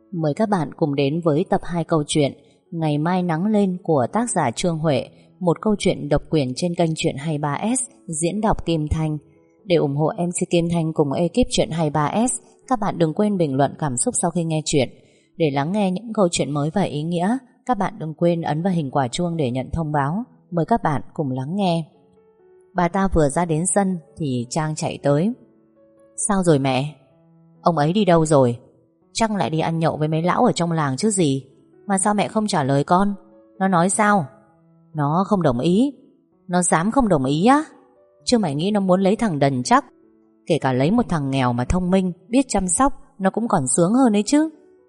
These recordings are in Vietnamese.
Mời các bạn cùng đến với tập 2 câu chuyện Ngày mai nắng lên của tác giả Trương Huệ, một câu chuyện độc quyền trên kênh Chuyện 23S, diễn đọc Kim Thanh. Để ủng hộ MC Kim Thanh cùng ekip Chuyện 23S, các bạn đừng quên bình luận cảm xúc sau khi nghe chuyện. Để lắng nghe những câu chuyện mới và ý nghĩa, các bạn đừng quên ấn vào hình quả chuông để nhận thông báo. Mời các bạn cùng lắng nghe. Bà ta vừa ra đến sân thì Trang chạy tới. Sao rồi mẹ? Ông ấy đi đâu rồi? Chắc lại đi ăn nhậu với mấy lão ở trong làng chứ gì. Mà sao mẹ không trả lời con? Nó nói sao? Nó không đồng ý. Nó dám không đồng ý á? Chứ mày nghĩ nó muốn lấy thằng đần chắc. Kể cả lấy một thằng nghèo mà thông minh, biết chăm sóc, nó cũng còn sướng hơn ấy chứ.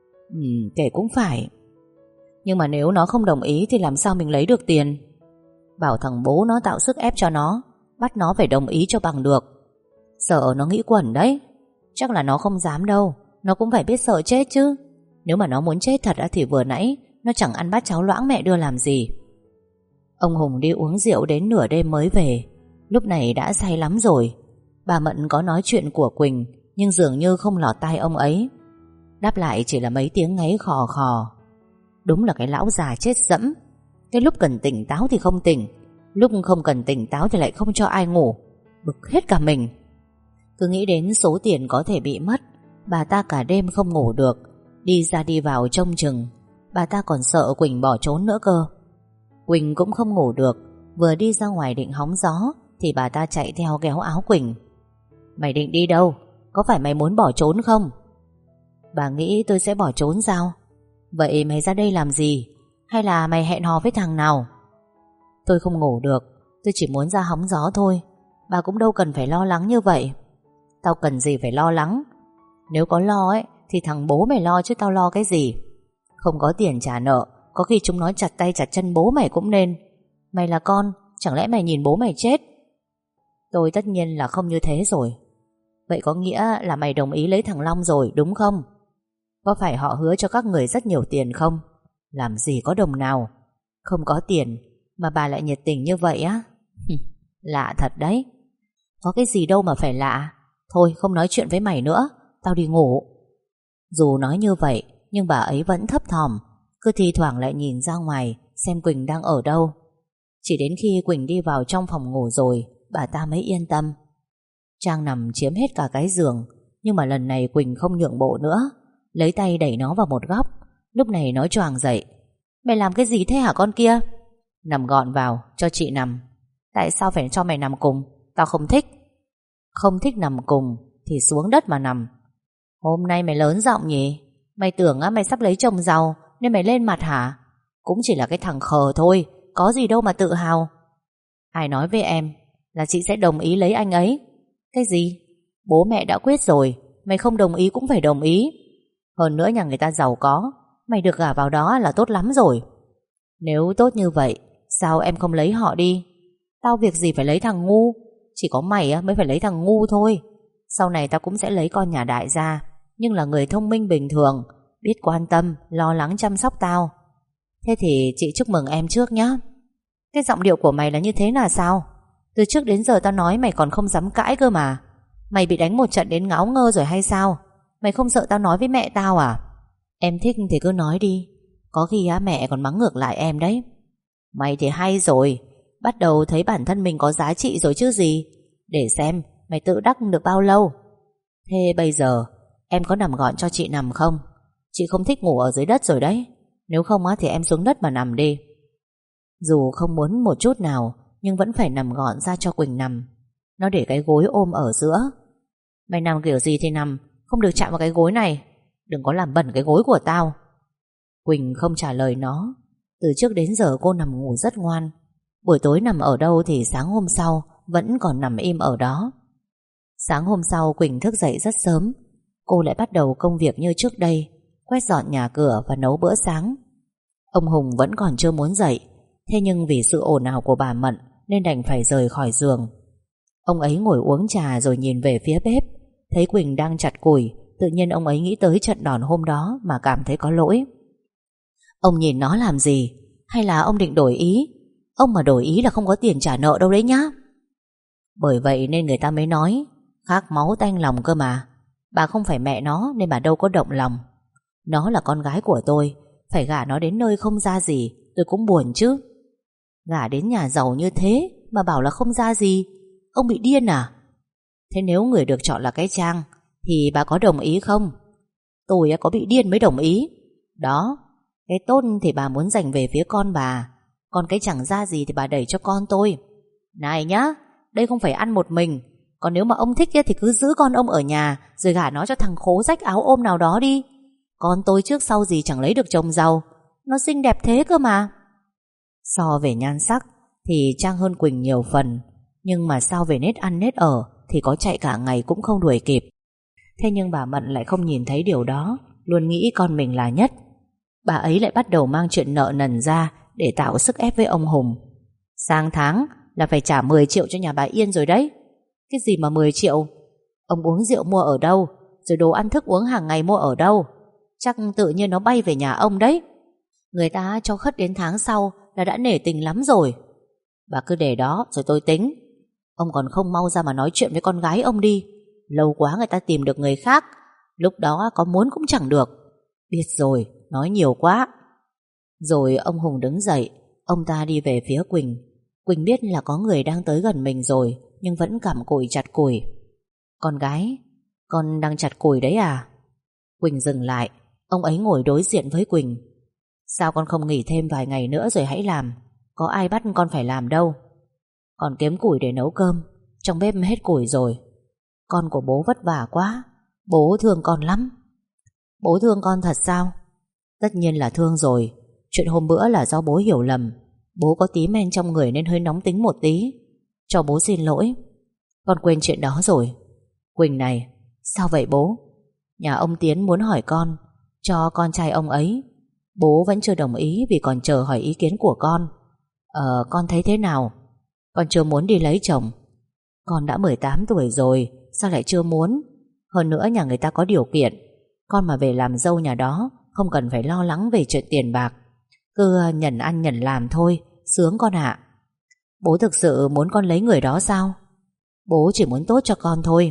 Kể cũng phải. Nhưng mà nếu nó không đồng ý thì làm sao mình lấy được tiền? Bảo thằng bố nó tạo sức ép cho nó, bắt nó phải đồng ý cho bằng được. Sợ nó nghĩ quẩn đấy. Chắc là nó không dám đâu. Nó cũng phải biết sợ chết chứ. Nếu mà nó muốn chết thật thì vừa nãy nó chẳng ăn bát cháo loãng mẹ đưa làm gì. Ông Hùng đi uống rượu đến nửa đêm mới về. Lúc này đã say lắm rồi. Bà Mận có nói chuyện của Quỳnh, nhưng dường như không lọt tai ông ấy. Đáp lại chỉ là mấy tiếng ngáy khò khò. Đúng là cái lão già chết dẫm. Cái lúc cần tỉnh táo thì không tỉnh, lúc không cần tỉnh táo thì lại không cho ai ngủ. Bực hết cả mình. Cứ nghĩ đến số tiền có thể bị mất, bà ta cả đêm không ngủ được. Đi ra đi vào trông chừng. Bà ta còn sợ Quỳnh bỏ trốn nữa cơ. Quỳnh cũng không ngủ được. Vừa đi ra ngoài định hóng gió thì bà ta chạy theo kéo áo Quỳnh. Mày định đi đâu? Có phải mày muốn bỏ trốn không? Bà nghĩ tôi sẽ bỏ trốn sao? Vậy mày ra đây làm gì? Hay là mày hẹn hò với thằng nào? Tôi không ngủ được. Tôi chỉ muốn ra hóng gió thôi. Bà cũng đâu cần phải lo lắng như vậy. Tao cần gì phải lo lắng? Nếu có lo ấy thì thằng bố mày lo chứ tao lo cái gì. Không có tiền trả nợ, có khi chúng nó chặt tay chặt chân bố mày cũng nên. Mày là con, chẳng lẽ mày nhìn bố mày chết? Tôi tất nhiên là không như thế rồi. Vậy có nghĩa là mày đồng ý lấy thằng Long rồi đúng không? Có phải họ hứa cho các người rất nhiều tiền không? Làm gì có đồng nào. Không có tiền mà bà lại nhiệt tình như vậy á? Lạ thật đấy. Có cái gì đâu mà phải lạ. Thôi không nói chuyện với mày nữa, tao đi ngủ. Dù nói như vậy nhưng bà ấy vẫn thấp thỏm, cứ thi thoảng lại nhìn ra ngoài xem Quỳnh đang ở đâu. Chỉ đến khi Quỳnh đi vào trong phòng ngủ rồi, bà ta mới yên tâm. Trang nằm chiếm hết cả cái giường, nhưng mà lần này Quỳnh không nhượng bộ nữa, lấy tay đẩy nó vào một góc. Lúc này nó choàng dậy. Mày làm cái gì thế hả con kia? Nằm gọn vào, cho chị nằm. Tại sao phải cho mày nằm cùng? Tao không thích. Không thích nằm cùng thì xuống đất mà nằm. Hôm nay mày lớn giọng nhỉ? Mày tưởng mày sắp lấy chồng giàu nên mày lên mặt hả? Cũng chỉ là cái thằng khờ thôi, có gì đâu mà tự hào. Ai nói với em là chị sẽ đồng ý lấy anh ấy? Cái gì? Bố mẹ đã quyết rồi, mày không đồng ý cũng phải đồng ý. Hơn nữa nhà người ta giàu có, mày được gả vào đó là tốt lắm rồi. Nếu tốt như vậy, sao em không lấy họ đi? Tao việc gì phải lấy thằng ngu? Chỉ có mày mới phải lấy thằng ngu thôi. Sau này tao cũng sẽ lấy con nhà đại gia, nhưng là người thông minh bình thường, biết quan tâm, lo lắng chăm sóc tao. Thế thì chị chúc mừng em trước nhé. Cái giọng điệu của mày là như thế là sao? Từ trước đến giờ tao nói mày còn không dám cãi cơ mà. Mày bị đánh một trận đến ngáo ngơ rồi hay sao? Mày không sợ tao nói với mẹ tao à? Em thích thì cứ nói đi. Có khi mẹ còn mắng ngược lại em đấy. Mày thì hay rồi, bắt đầu thấy bản thân mình có giá trị rồi chứ gì. Để xem mày tự đắc được bao lâu. Thế bây giờ em có nằm gọn cho chị nằm không? Chị không thích ngủ ở dưới đất rồi đấy. Nếu không thì em xuống đất mà nằm đi. Dù không muốn một chút nào, nhưng vẫn phải nằm gọn ra cho Quỳnh nằm. Nó để cái gối ôm ở giữa. Mày nằm kiểu gì thì nằm, không được chạm vào cái gối này. Đừng có làm bẩn cái gối của tao. Quỳnh không trả lời nó. Từ trước đến giờ cô nằm ngủ rất ngoan. Buổi tối nằm ở đâu thì sáng hôm sau vẫn còn nằm im ở đó. Sáng hôm sau Quỳnh thức dậy rất sớm. Cô lại bắt đầu công việc như trước đây, quét dọn nhà cửa và nấu bữa sáng. Ông Hùng vẫn còn chưa muốn dậy. Thế nhưng vì sự ồn ào của bà Mận nên đành phải rời khỏi giường. Ông ấy ngồi uống trà rồi nhìn về phía bếp. Thấy Quỳnh đang chặt củi, tự nhiên ông ấy nghĩ tới trận đòn hôm đó mà cảm thấy có lỗi. Ông nhìn nó làm gì? Hay là ông định đổi ý? Ông mà đổi ý là không có tiền trả nợ đâu đấy nhá. Bởi vậy nên người ta mới nói khác máu tanh lòng cơ mà. Bà không phải mẹ nó nên bà đâu có động lòng. Nó là con gái của tôi, phải gả nó đến nơi không ra gì tôi cũng buồn chứ. Gả đến nhà giàu như thế mà bảo là không ra gì, ông bị điên à? Thế nếu người được chọn là cái Trang thì bà có đồng ý không? Tôi có bị điên mới đồng ý. Đó, cái tốt thì bà muốn dành về phía con bà, còn cái chẳng ra gì thì bà đẩy cho con tôi. Này nhá, đây không phải ăn một mình. Còn nếu mà ông thích thì cứ giữ con ông ở nhà, rồi gả nó cho thằng khố rách áo ôm nào đó đi. Con tôi trước sau gì chẳng lấy được chồng giàu, nó xinh đẹp thế cơ mà. So về nhan sắc thì Trang hơn Quỳnh nhiều phần, nhưng mà sao về nết ăn nết ở thì có chạy cả ngày cũng không đuổi kịp. Thế nhưng bà Mận lại không nhìn thấy điều đó, luôn nghĩ con mình là nhất. Bà ấy lại bắt đầu mang chuyện nợ nần ra để tạo sức ép với ông Hùng. Sang tháng là phải trả 10 triệu cho nhà bà Yên rồi đấy. Cái gì mà 10 triệu? Ông uống rượu mua ở đâu? Rồi đồ ăn thức uống hàng ngày mua ở đâu? Chắc tự nhiên nó bay về nhà ông đấy. Người ta cho khất đến tháng sau là đã nể tình lắm rồi. Bà cứ để đó rồi tôi tính. Ông còn không mau ra mà nói chuyện với con gái ông đi. Lâu quá người ta tìm được người khác, lúc đó có muốn cũng chẳng được. Biết rồi, nói nhiều quá. Rồi ông Hùng đứng dậy. Ông ta đi về phía Quỳnh. Quỳnh biết là có người đang tới gần mình rồi, nhưng vẫn cặm cụi chặt củi. Con gái, con đang chặt củi đấy à? Quỳnh dừng lại. Ông ấy ngồi đối diện với Quỳnh. Sao con không nghỉ thêm vài ngày nữa rồi hãy làm? Có ai bắt con phải làm đâu. Con kiếm củi để nấu cơm, trong bếp hết củi rồi. Con của bố vất vả quá, bố thương con lắm. Bố thương con thật sao? Tất nhiên là thương rồi. Chuyện hôm bữa là do bố hiểu lầm. Bố có tí men trong người nên hơi nóng tính một tí. Cho bố xin lỗi. Con quên chuyện đó rồi. Quỳnh này, sao vậy bố? Nhà ông Tiến muốn hỏi con cho con trai ông ấy. Bố vẫn chưa đồng ý vì còn chờ hỏi ý kiến của con. Con thấy thế nào? Con chưa muốn đi lấy chồng. Con đã 18 tuổi rồi, sao lại chưa muốn? Hơn nữa nhà người ta có điều kiện. Con mà về làm dâu nhà đó không cần phải lo lắng về chuyện tiền bạc. Cứ nhẩn ăn nhẩn làm thôi, sướng con ạ. Bố thực sự muốn con lấy người đó sao? Bố chỉ muốn tốt cho con thôi.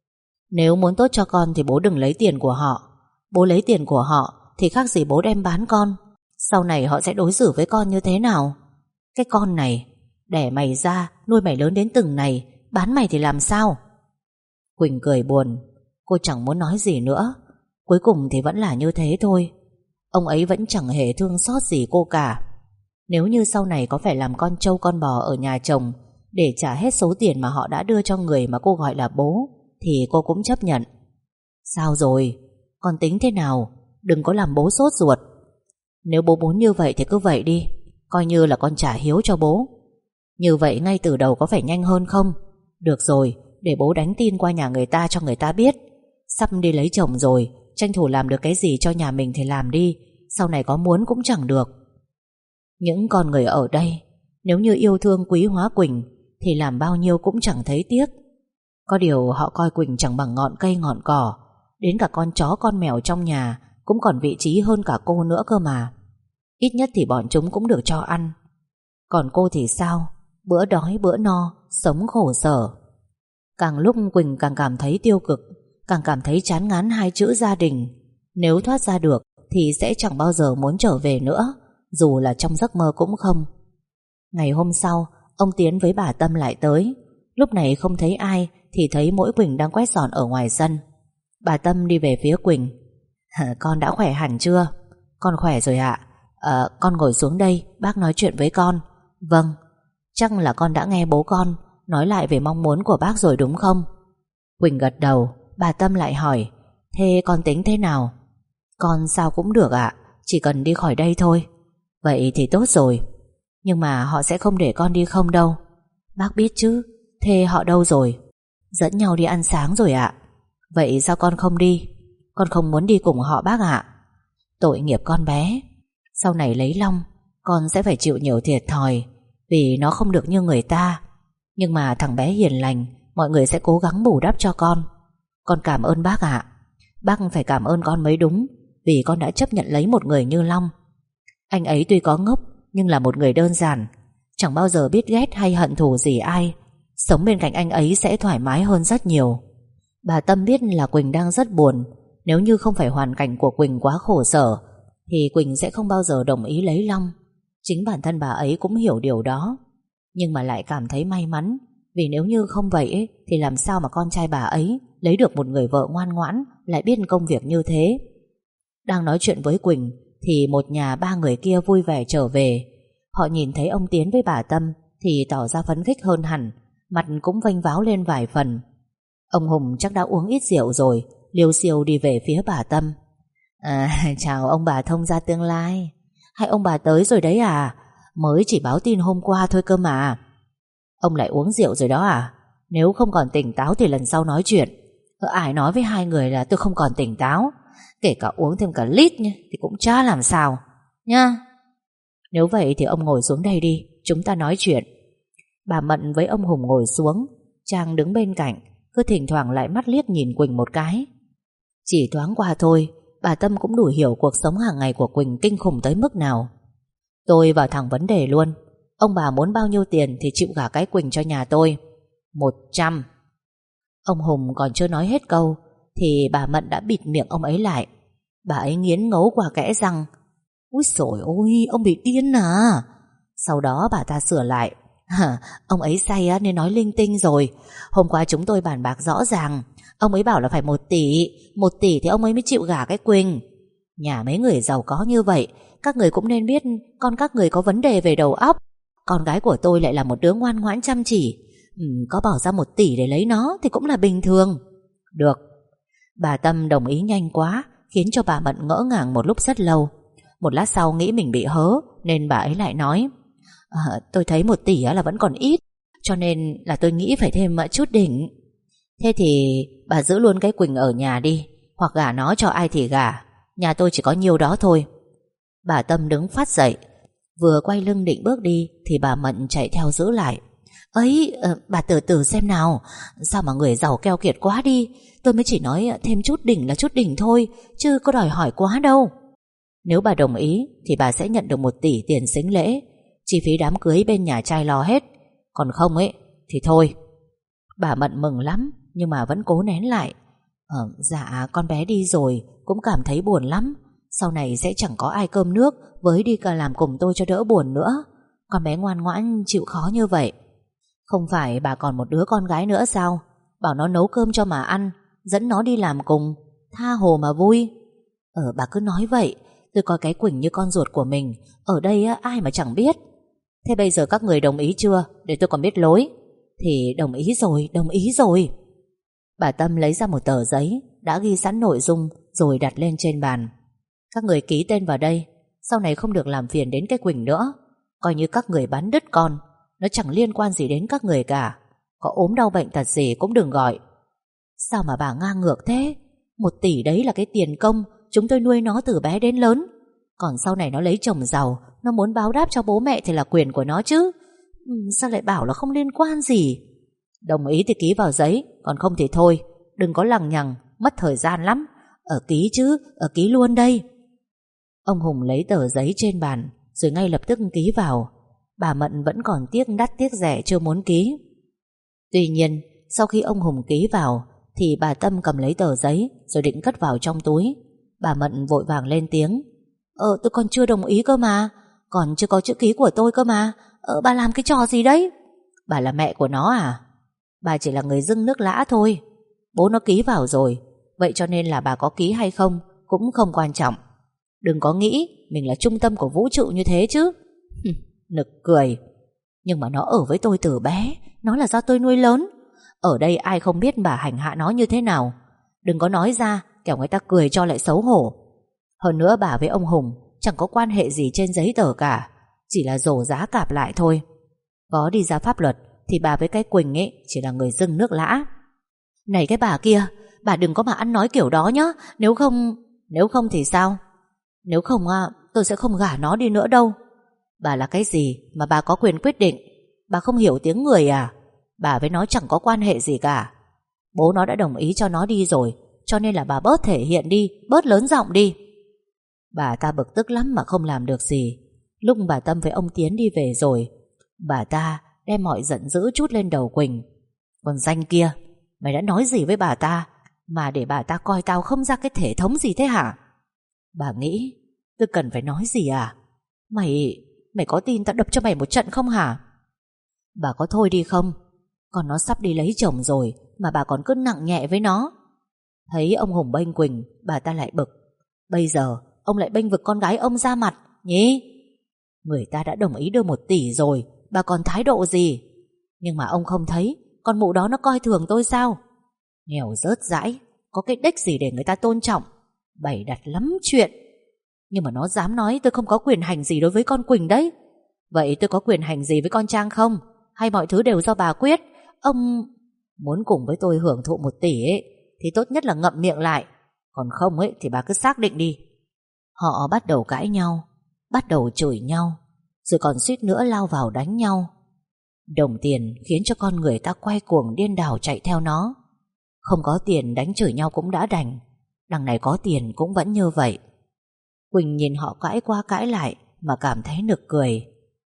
Nếu muốn tốt cho con thì bố đừng lấy tiền của họ. Bố lấy tiền của họ thì khác gì bố đem bán con. Sau này họ sẽ đối xử với con như thế nào? Cái con này, đẻ mày ra, nuôi mày lớn đến từng này, bán mày thì làm sao? Quỳnh cười buồn. Cô chẳng muốn nói gì nữa. Cuối cùng thì vẫn là như thế thôi. Ông ấy vẫn chẳng hề thương xót gì cô cả. Nếu như sau này có phải làm con trâu con bò ở nhà chồng để trả hết số tiền mà họ đã đưa cho người mà cô gọi là bố, thì cô cũng chấp nhận. Sao rồi? Con tính thế nào? Đừng có làm bố sốt ruột. Nếu bố muốn như vậy thì cứ vậy đi, coi như là con trả hiếu cho bố. Như vậy ngay từ đầu có phải nhanh hơn không? Được rồi, để bố đánh tin qua nhà người ta cho người ta biết. Sắp đi lấy chồng rồi, tranh thủ làm được cái gì cho nhà mình thì làm đi. Sau này có muốn cũng chẳng được. Những con người ở đây, nếu như yêu thương quý hóa Quỳnh thì làm bao nhiêu cũng chẳng thấy tiếc. Có điều họ coi Quỳnh chẳng bằng ngọn cây ngọn cỏ. Đến cả con chó con mèo trong nhà cũng còn vị trí hơn cả cô nữa cơ mà. Ít nhất thì bọn chúng cũng được cho ăn. Còn cô thì sao? Bữa đói bữa no, sống khổ sở. Càng lúc Quỳnh càng cảm thấy tiêu cực, càng cảm thấy chán ngán hai chữ gia đình. Nếu thoát ra được thì sẽ chẳng bao giờ muốn trở về nữa, dù là trong giấc mơ cũng không. Ngày hôm sau, ông Tiến với bà Tâm lại tới. Lúc này không thấy ai thì thấy mỗi Quỳnh đang quét dọn ở ngoài sân. Bà Tâm đi về phía Quỳnh. Con đã khỏe hẳn chưa? Con khỏe rồi ạ. Con ngồi xuống đây, bác nói chuyện với con. Vâng. Chắc là con đã nghe bố con nói lại về mong muốn của bác rồi đúng không? Quỳnh gật đầu. Bà Tâm lại hỏi, thế con tính thế nào? Con sao cũng được ạ, chỉ cần đi khỏi đây thôi. Vậy thì tốt rồi. Nhưng mà họ sẽ không để con đi không đâu. Bác biết chứ. Thế họ đâu rồi? Dẫn nhau đi ăn sáng rồi ạ. Vậy sao con không đi? Con không muốn đi cùng họ bác ạ. Tội nghiệp con bé. Sau này lấy Long, con sẽ phải chịu nhiều thiệt thòi vì nó không được như người ta. Nhưng mà thằng bé hiền lành, mọi người sẽ cố gắng bù đắp cho con. Con cảm ơn bác ạ. Bác phải cảm ơn con mới đúng, vì con đã chấp nhận lấy một người như Long. Anh ấy tuy có ngốc nhưng là một người đơn giản, chẳng bao giờ biết ghét hay hận thù gì ai. Sống bên cạnh anh ấy sẽ thoải mái hơn rất nhiều. Bà Tâm biết là Quỳnh đang rất buồn Nếu như không phải hoàn cảnh của Quỳnh quá khổ sở thì Quỳnh sẽ không bao giờ đồng ý lấy Long. Chính bản thân bà ấy cũng hiểu điều đó, nhưng mà lại cảm thấy may mắn, vì nếu như không vậy ấy, thì làm sao mà con trai bà ấy lấy được một người vợ ngoan ngoãn, lại biết công việc như thế. Đang nói chuyện với Quỳnh thì một nhà ba người kia vui vẻ trở về. Họ nhìn thấy ông Tiến với bà Tâm thì tỏ ra phấn khích hơn hẳn, mặt cũng vênh váo lên vài phần. Ông Hùng chắc đã uống ít rượu rồi, liêu xiêu đi về phía bà Tâm. Chào ông bà thông gia tương lai. Hay ông bà tới rồi đấy à? Mới chỉ báo tin hôm qua thôi cơ mà. Ông lại uống rượu rồi đó à? Nếu không còn tỉnh táo thì lần sau nói chuyện. Ai nói với hai người là tôi không còn tỉnh táo? Kể cả uống thêm cả lít nhá, thì cũng chả làm sao nha. Nếu vậy thì ông ngồi xuống đây đi, chúng ta nói chuyện. Bà Mận với ông Hùng ngồi xuống, Trang đứng bên cạnh, cứ thỉnh thoảng lại mắt liếc nhìn Quỳnh một cái. Chỉ thoáng qua thôi, bà Tâm cũng đủ hiểu cuộc sống hàng ngày của Quỳnh kinh khủng tới mức nào. Tôi vào thẳng vấn đề luôn. Ông bà muốn bao nhiêu tiền thì chịu gả cái Quỳnh cho nhà tôi? 100. Ông Hùng còn chưa nói hết câu thì bà Mận đã bịt miệng ông ấy lại. Bà ấy nghiến ngấu qua kẽ răng. Úi dồi ôi, ông bị điên à? Sau đó bà ta sửa lại. Ông ấy say nên nói linh tinh rồi. Hôm qua chúng tôi bàn bạc rõ ràng. Ông ấy bảo là phải 1 tỷ. 1 tỷ thì ông ấy mới chịu gả cái Quỳnh. Nhà mấy người giàu có như vậy, các người cũng nên biết con các người có vấn đề về đầu óc. Con gái của tôi lại là một đứa ngoan ngoãn chăm chỉ. Có bỏ ra 1 tỷ để lấy nó thì cũng là bình thường. Được. Bà Tâm đồng ý nhanh quá, khiến cho bà Mận ngỡ ngàng một lúc rất lâu. Một lát sau nghĩ mình bị hớ, nên bà ấy lại nói: tôi thấy 1 tỷ là vẫn còn ít, cho nên là tôi nghĩ phải thêm chút đỉnh. Thế thì bà giữ luôn cái Quỳnh ở nhà đi, hoặc gả nó cho ai thì gả. Nhà tôi chỉ có nhiêu đó thôi. Bà Tâm đứng phát dậy, vừa quay lưng định bước đi thì bà Mận chạy theo giữ lại. Ấy, bà từ từ xem nào. Sao mà người giàu keo kiệt quá đi. Tôi mới chỉ nói thêm chút đỉnh là chút đỉnh thôi, chứ có đòi hỏi quá đâu. Nếu bà đồng ý thì bà sẽ nhận được 1 tỷ tiền sính lễ. Chi phí đám cưới bên nhà trai lo hết. Còn không ấy thì thôi. Bà Mận mừng lắm, nhưng mà vẫn cố nén lại. Dạ con bé đi rồi, cũng cảm thấy buồn lắm. Sau này sẽ chẳng có ai cơm nước với đi cả làm cùng tôi cho đỡ buồn nữa. Con bé ngoan ngoãn chịu khó như vậy. Không phải bà còn một đứa con gái nữa sao? Bảo nó nấu cơm cho mà ăn, dẫn nó đi làm cùng, tha hồ mà vui. Bà cứ nói vậy. Tôi coi cái Quỳnh như con ruột của mình. Ở đây ai mà chẳng biết. Thế bây giờ các người đồng ý chưa, để tôi còn biết lối? Thì đồng ý rồi, đồng ý rồi. Bà Tâm lấy ra một tờ giấy đã ghi sẵn nội dung rồi đặt lên trên bàn. Các người ký tên vào đây. Sau này không được làm phiền đến cái Quỳnh nữa. Coi như các người bắn đứt con. Nó chẳng liên quan gì đến các người cả. Có ốm đau bệnh tật gì cũng đừng gọi. Sao mà bà ngang ngược thế? 1 tỷ đấy là cái tiền công chúng tôi nuôi nó từ bé đến lớn. Còn sau này nó lấy chồng giàu, nó muốn báo đáp cho bố mẹ thì là quyền của nó chứ. Sao lại bảo là không liên quan gì? Đồng ý thì ký vào giấy, còn không thì thôi. Đừng có lằng nhằng, mất thời gian lắm. Ký chứ, ký luôn đây. Ông Hùng lấy tờ giấy trên bàn rồi ngay lập tức ký vào. Bà Mận vẫn còn tiếc đắt tiếc rẻ chưa muốn ký. Tuy nhiên sau khi ông Hùng ký vào thì bà Tâm cầm lấy tờ giấy rồi định cất vào trong túi. Bà Mận vội vàng lên tiếng: tôi còn chưa đồng ý cơ mà. Còn chưa có chữ ký của tôi cơ mà. Bà làm cái trò gì đấy? Bà là mẹ của nó à? Bà chỉ là người dưng nước lã thôi. Bố nó ký vào rồi, vậy cho nên là bà có ký hay không cũng không quan trọng. Đừng có nghĩ mình là trung tâm của vũ trụ như thế chứ. Nực cười. Nhưng mà nó ở với tôi từ bé. Nó là do tôi nuôi lớn. Ở đây ai không biết bà hành hạ nó như thế nào. Đừng có nói ra, kẻo người ta cười cho lại xấu hổ. Hơn nữa bà với ông Hùng chẳng có quan hệ gì trên giấy tờ cả. Chỉ là rổ giá cạp lại thôi. Có đi ra pháp luật thì bà với cái Quỳnh ấy chỉ là người dưng nước lã. Này cái bà kia, bà đừng có mà ăn nói kiểu đó nhá. Nếu không thì sao? Nếu không tôi sẽ không gả nó đi nữa đâu. Bà là cái gì mà bà có quyền quyết định? Bà không hiểu tiếng người à? Bà với nó chẳng có quan hệ gì cả. Bố nó đã đồng ý cho nó đi rồi, cho nên là bà bớt thể hiện đi, bớt lớn giọng đi. Bà ta bực tức lắm mà không làm được gì. Lúc bà Tâm với ông Tiến đi về rồi, bà ta đem mọi giận dữ trút lên đầu Quỳnh. Còn danh kia, mày đã nói gì với bà ta Mà để bà ta coi tao không ra cái thể thống gì thế hả? Bà nghĩ tôi cần phải nói gì à? Mày có tin tao đập cho mày một trận không hả? Bà có thôi đi không? Còn nó sắp đi lấy chồng rồi mà bà còn cứ nặng nhẹ với nó. Thấy ông Hùng bênh Quỳnh, bà ta lại bực. Bây giờ ông lại bênh vực con gái ông ra mặt nhỉ? Người ta đã đồng ý đưa 1 tỷ rồi, bà còn thái độ gì? Nhưng mà ông không thấy con mụ đó nó coi thường tôi sao? Nghèo rớt rãi, có cái đếch gì để người ta tôn trọng? Bày đặt lắm chuyện. Nhưng mà nó dám nói tôi không có quyền hành gì đối với con Quỳnh đấy. Vậy tôi có quyền hành gì với con Trang không? Hay mọi thứ đều do bà quyết? Ông muốn cùng với tôi hưởng thụ 1 tỷ ấy thì tốt nhất là ngậm miệng lại. Còn không ấy thì bà cứ xác định đi. Họ bắt đầu cãi nhau, bắt đầu chửi nhau, rồi còn suýt nữa lao vào đánh nhau. Đồng tiền khiến cho con người ta quay cuồng điên đảo chạy theo nó. Không có tiền đánh chửi nhau cũng đã đành, đằng này có tiền cũng vẫn như vậy. Quỳnh nhìn họ cãi qua cãi lại mà cảm thấy nực cười.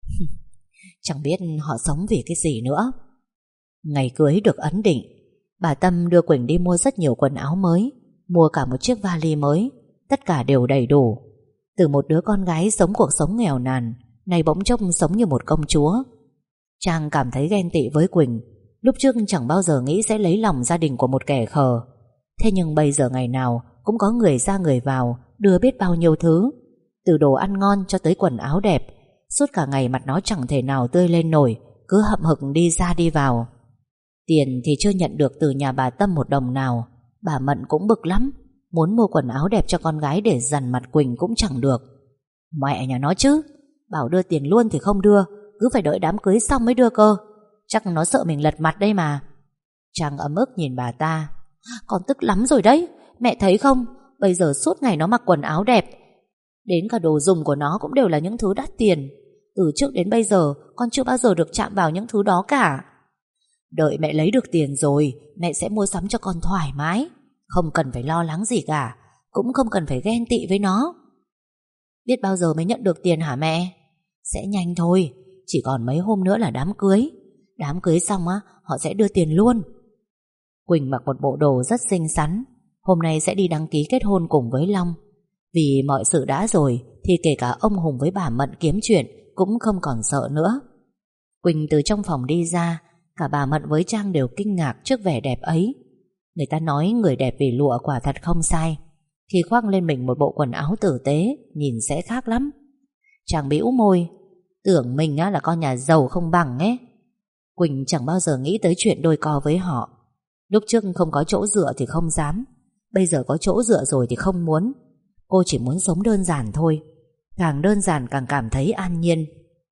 Chẳng biết họ sống vì cái gì nữa. Ngày cưới được ấn định, bà Tâm đưa Quỳnh đi mua rất nhiều quần áo mới, mua cả một chiếc vali mới. Tất cả đều đầy đủ. Từ một đứa con gái sống cuộc sống nghèo nàn, nay bỗng chốc sống như một công chúa. Trang cảm thấy ghen tị với Quỳnh. Lúc trước chẳng bao giờ nghĩ sẽ lấy lòng gia đình của một kẻ khờ. Thế nhưng bây giờ ngày nào cũng có người ra người vào, đưa biết bao nhiêu thứ. Từ đồ ăn ngon cho tới quần áo đẹp. Suốt cả ngày mặt nó chẳng thể nào tươi lên nổi, cứ hậm hực đi ra đi vào. Tiền thì chưa nhận được từ nhà bà Tâm 1 đồng nào. Bà Mận cũng bực lắm, muốn mua quần áo đẹp cho con gái để dằn mặt Quỳnh cũng chẳng được. Mẹ nhà nó chứ, bảo đưa tiền luôn thì không đưa, cứ phải đợi đám cưới xong mới đưa cơ. Chắc nó sợ mình lật mặt đây mà. Trang ấm ức nhìn bà ta. Con tức lắm rồi đấy. Mẹ thấy không, bây giờ suốt ngày nó mặc quần áo đẹp, đến cả đồ dùng của nó cũng đều là những thứ đắt tiền. Từ trước đến bây giờ con chưa bao giờ được chạm vào những thứ đó cả. Đợi mẹ lấy được tiền rồi, mẹ sẽ mua sắm cho con thoải mái. Không cần phải lo lắng gì cả, cũng không cần phải ghen tị với nó. Biết bao giờ mới nhận được tiền hả mẹ? Sẽ nhanh thôi, chỉ còn mấy hôm nữa là đám cưới. Đám cưới xong á, họ sẽ đưa tiền luôn. Quỳnh mặc một bộ đồ rất xinh xắn. Hôm nay sẽ đi đăng ký kết hôn cùng với Long. Vì mọi sự đã rồi thì kể cả ông Hùng với bà Mận kiếm chuyện cũng không còn sợ nữa. Quỳnh từ trong phòng đi ra, cả bà Mận với Trang đều kinh ngạc trước vẻ đẹp ấy. Người ta nói người đẹp vì lụa quả thật không sai. Khi khoác lên mình một bộ quần áo tử tế, nhìn sẽ khác lắm. Trang bĩu môi, tưởng mình là con nhà giàu không bằng ấy. Quỳnh chẳng bao giờ nghĩ tới chuyện đôi co với họ. Lúc trước không có chỗ dựa thì không dám, bây giờ có chỗ dựa rồi thì không muốn. Cô chỉ muốn sống đơn giản thôi. Càng đơn giản càng cảm thấy an nhiên.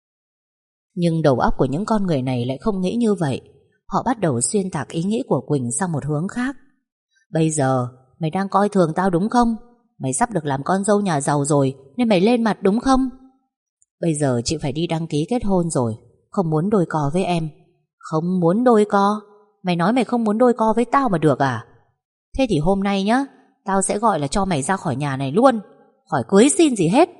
Nhưng đầu óc của những con người này lại không nghĩ như vậy. Họ bắt đầu xuyên tạc ý nghĩ của Quỳnh sang một hướng khác. Bây giờ mày đang coi thường tao đúng không? Mày sắp được làm con dâu nhà giàu rồi nên mày lên mặt đúng không? Bây giờ chị phải đi đăng ký kết hôn rồi, không muốn đôi co với em. Không muốn đôi co? Mày nói mày không muốn đôi co với tao mà được à? Thế thì hôm nay nhá, tao sẽ gọi là cho mày ra khỏi nhà này luôn, khỏi cưới xin gì hết.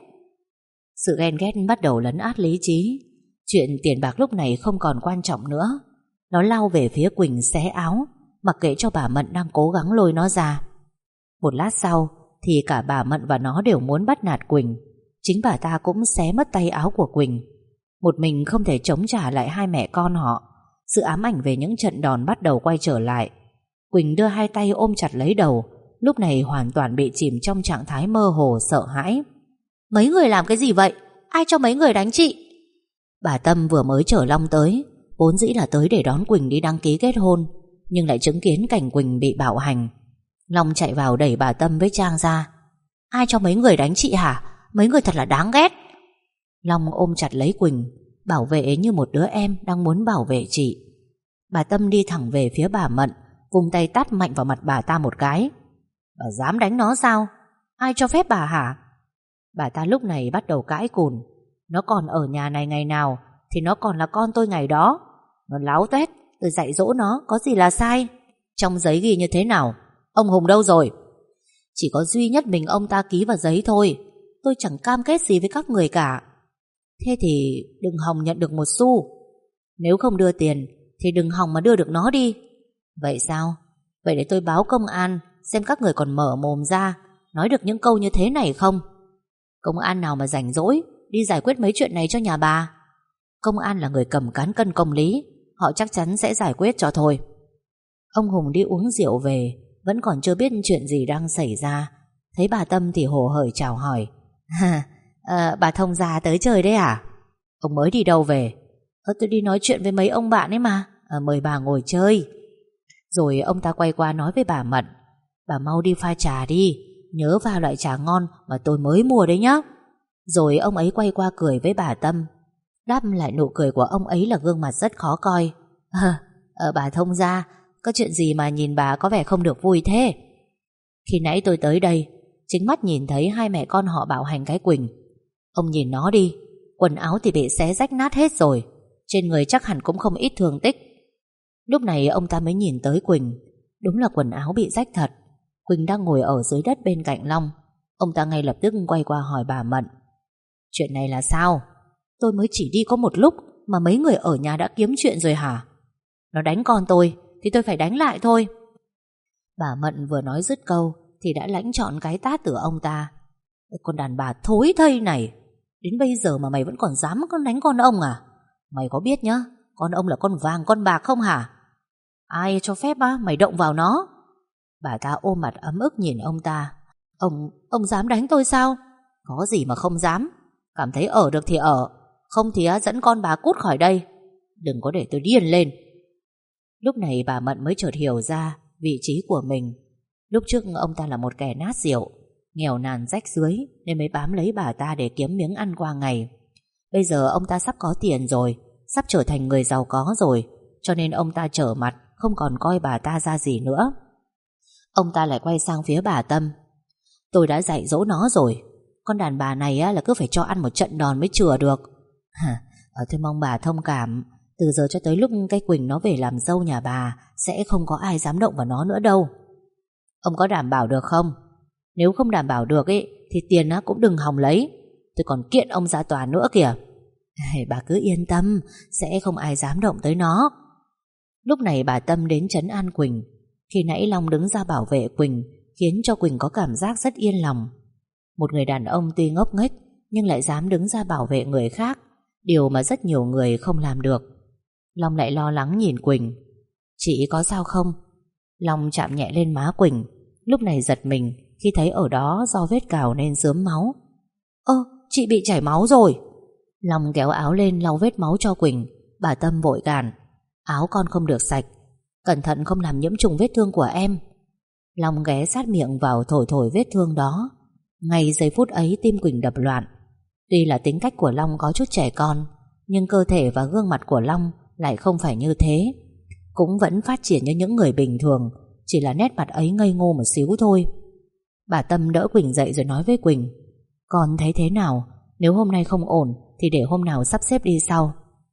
Sự ghen ghét bắt đầu lấn át lý trí. Chuyện tiền bạc lúc này không còn quan trọng nữa. Nó lao về phía Quỳnh xé áo, mặc kệ cho bà Mận đang cố gắng lôi nó ra. Một lát sau thì cả bà Mận và nó đều muốn bắt nạt Quỳnh. Chính bà ta cũng xé mất tay áo của Quỳnh. Một mình không thể chống trả lại hai mẹ con họ. Sự ám ảnh về những trận đòn bắt đầu quay trở lại. Quỳnh đưa hai tay ôm chặt lấy đầu, lúc này hoàn toàn bị chìm trong trạng thái mơ hồ sợ hãi. Mấy người làm cái gì vậy? Ai cho mấy người đánh chị? Bà Tâm vừa mới chở Long tới, vốn dĩ là tới để đón Quỳnh đi đăng ký kết hôn, nhưng lại chứng kiến cảnh Quỳnh bị bạo hành. Long chạy vào đẩy bà Tâm với Trang ra. Ai cho mấy người đánh chị hả? Mấy người thật là đáng ghét. Long ôm chặt lấy Quỳnh, bảo vệ như một đứa em đang muốn bảo vệ chị. Bà Tâm đi thẳng về phía bà Mận, vùng tay tát mạnh vào mặt bà ta một cái. Bà dám đánh nó sao? Ai cho phép bà hả? Bà ta lúc này bắt đầu cãi cùn. Nó còn ở nhà này ngày nào thì nó còn là con tôi ngày đó. Nó láo tuét, tôi dạy dỗ nó có gì là sai. Trong giấy ghi như thế nào? Ông Hùng đâu rồi? Chỉ có duy nhất mình ông ta ký vào giấy thôi. Tôi chẳng cam kết gì với các người cả. Thế thì đừng hòng nhận được một xu. Nếu không đưa tiền thì đừng hòng mà đưa được nó đi. Vậy sao? Vậy để tôi báo công an xem các người còn mở mồm ra nói được những câu như thế này không. Công an nào mà rảnh rỗi đi giải quyết mấy chuyện này cho nhà bà. Công an là người cầm cán cân công lý, họ chắc chắn sẽ giải quyết cho thôi. Ông Hùng đi uống rượu về, vẫn còn chưa biết chuyện gì đang xảy ra. Thấy bà Tâm thì hồ hởi chào hỏi. Bà Thông già tới chơi đấy à? Ông mới đi đâu về? Tôi đi nói chuyện với mấy ông bạn ấy mà. Mời bà ngồi chơi. Rồi ông ta quay qua nói với bà Mận. Bà mau đi pha trà đi, nhớ pha loại trà ngon mà tôi mới mua đấy nhá. Rồi ông ấy quay qua cười với bà Tâm. Đáp lại nụ cười của ông ấy là gương mặt rất khó coi. Bà Thông gia, có chuyện gì mà nhìn bà có vẻ không được vui thế? Khi nãy tôi tới đây, chính mắt nhìn thấy hai mẹ con họ bạo hành cái Quỳnh. Ông nhìn nó đi, quần áo thì bị xé rách nát hết rồi, trên người chắc hẳn cũng không ít thương tích. Lúc này ông ta mới nhìn tới Quỳnh. Đúng là quần áo bị rách thật. Quỳnh đang ngồi ở dưới đất bên cạnh Long. Ông ta ngay lập tức quay qua hỏi bà Mận. Chuyện này là sao? Tôi mới chỉ đi có một lúc mà mấy người ở nhà đã kiếm chuyện rồi hả? Nó đánh con tôi thì tôi phải đánh lại thôi. Bà Mận vừa nói dứt câu thì đã lãnh trọn cái tát từ ông ta. Con đàn bà thối thây này, đến bây giờ mà mày vẫn còn dám đánh con ông à? Mày có biết nhá, con ông là con vàng con bạc không hả? Ai cho phép mày động vào nó? Bà ta ôm mặt ấm ức nhìn ông ta. Ông dám đánh tôi sao? Có gì mà không dám. Cảm thấy ở được thì ở, không thì dẫn con bà cút khỏi đây. Đừng có để tôi điên lên. Lúc này bà Mận mới chợt hiểu ra vị trí của mình. Lúc trước ông ta là một kẻ nát rượu, nghèo nàn rách rưới, nên mới bám lấy bà ta để kiếm miếng ăn qua ngày. Bây giờ ông ta sắp có tiền rồi, sắp trở thành người giàu có rồi, cho nên ông ta trở mặt, không còn coi bà ta ra gì nữa. Ông ta lại quay sang phía bà Tâm. Tôi đã dạy dỗ nó rồi, con đàn bà này là cứ phải cho ăn một trận đòn mới chừa được. Tôi mong bà thông cảm. Từ giờ cho tới lúc cái Quỳnh nó về làm dâu nhà bà, sẽ không có ai dám động vào nó nữa đâu. Ông có đảm bảo được không? Nếu không đảm bảo được thì tiền cũng đừng hòng lấy. Tôi còn kiện ông ra tòa nữa kìa. Bà cứ yên tâm, sẽ không ai dám động tới nó. Lúc này bà Tâm đến trấn an Quỳnh. Khi nãy Long đứng ra bảo vệ Quỳnh, khiến cho Quỳnh có cảm giác rất yên lòng. Một người đàn ông tuy ngốc nghếch nhưng lại dám đứng ra bảo vệ người khác, điều mà rất nhiều người không làm được. Long lại lo lắng nhìn Quỳnh. Chị có sao không? Long chạm nhẹ lên má Quỳnh. Lúc này giật mình khi thấy ở đó do vết cào nên rớm máu. Chị bị chảy máu rồi. Long kéo áo lên lau vết máu cho Quỳnh. Bà Tâm vội gàn. Áo con không được sạch, cẩn thận không làm nhiễm trùng vết thương của em. Long ghé sát miệng vào thổi thổi vết thương đó. Ngay giây phút ấy tim Quỳnh đập loạn. Tuy là tính cách của Long có chút trẻ con, nhưng cơ thể và gương mặt của Long lại không phải như thế. Cũng vẫn phát triển như những người bình thường, chỉ là nét mặt ấy ngây ngô một xíu thôi. Bà Tâm đỡ Quỳnh dậy rồi nói với Quỳnh. Con thấy thế nào? Nếu hôm nay không ổn thì để hôm nào sắp xếp đi sau.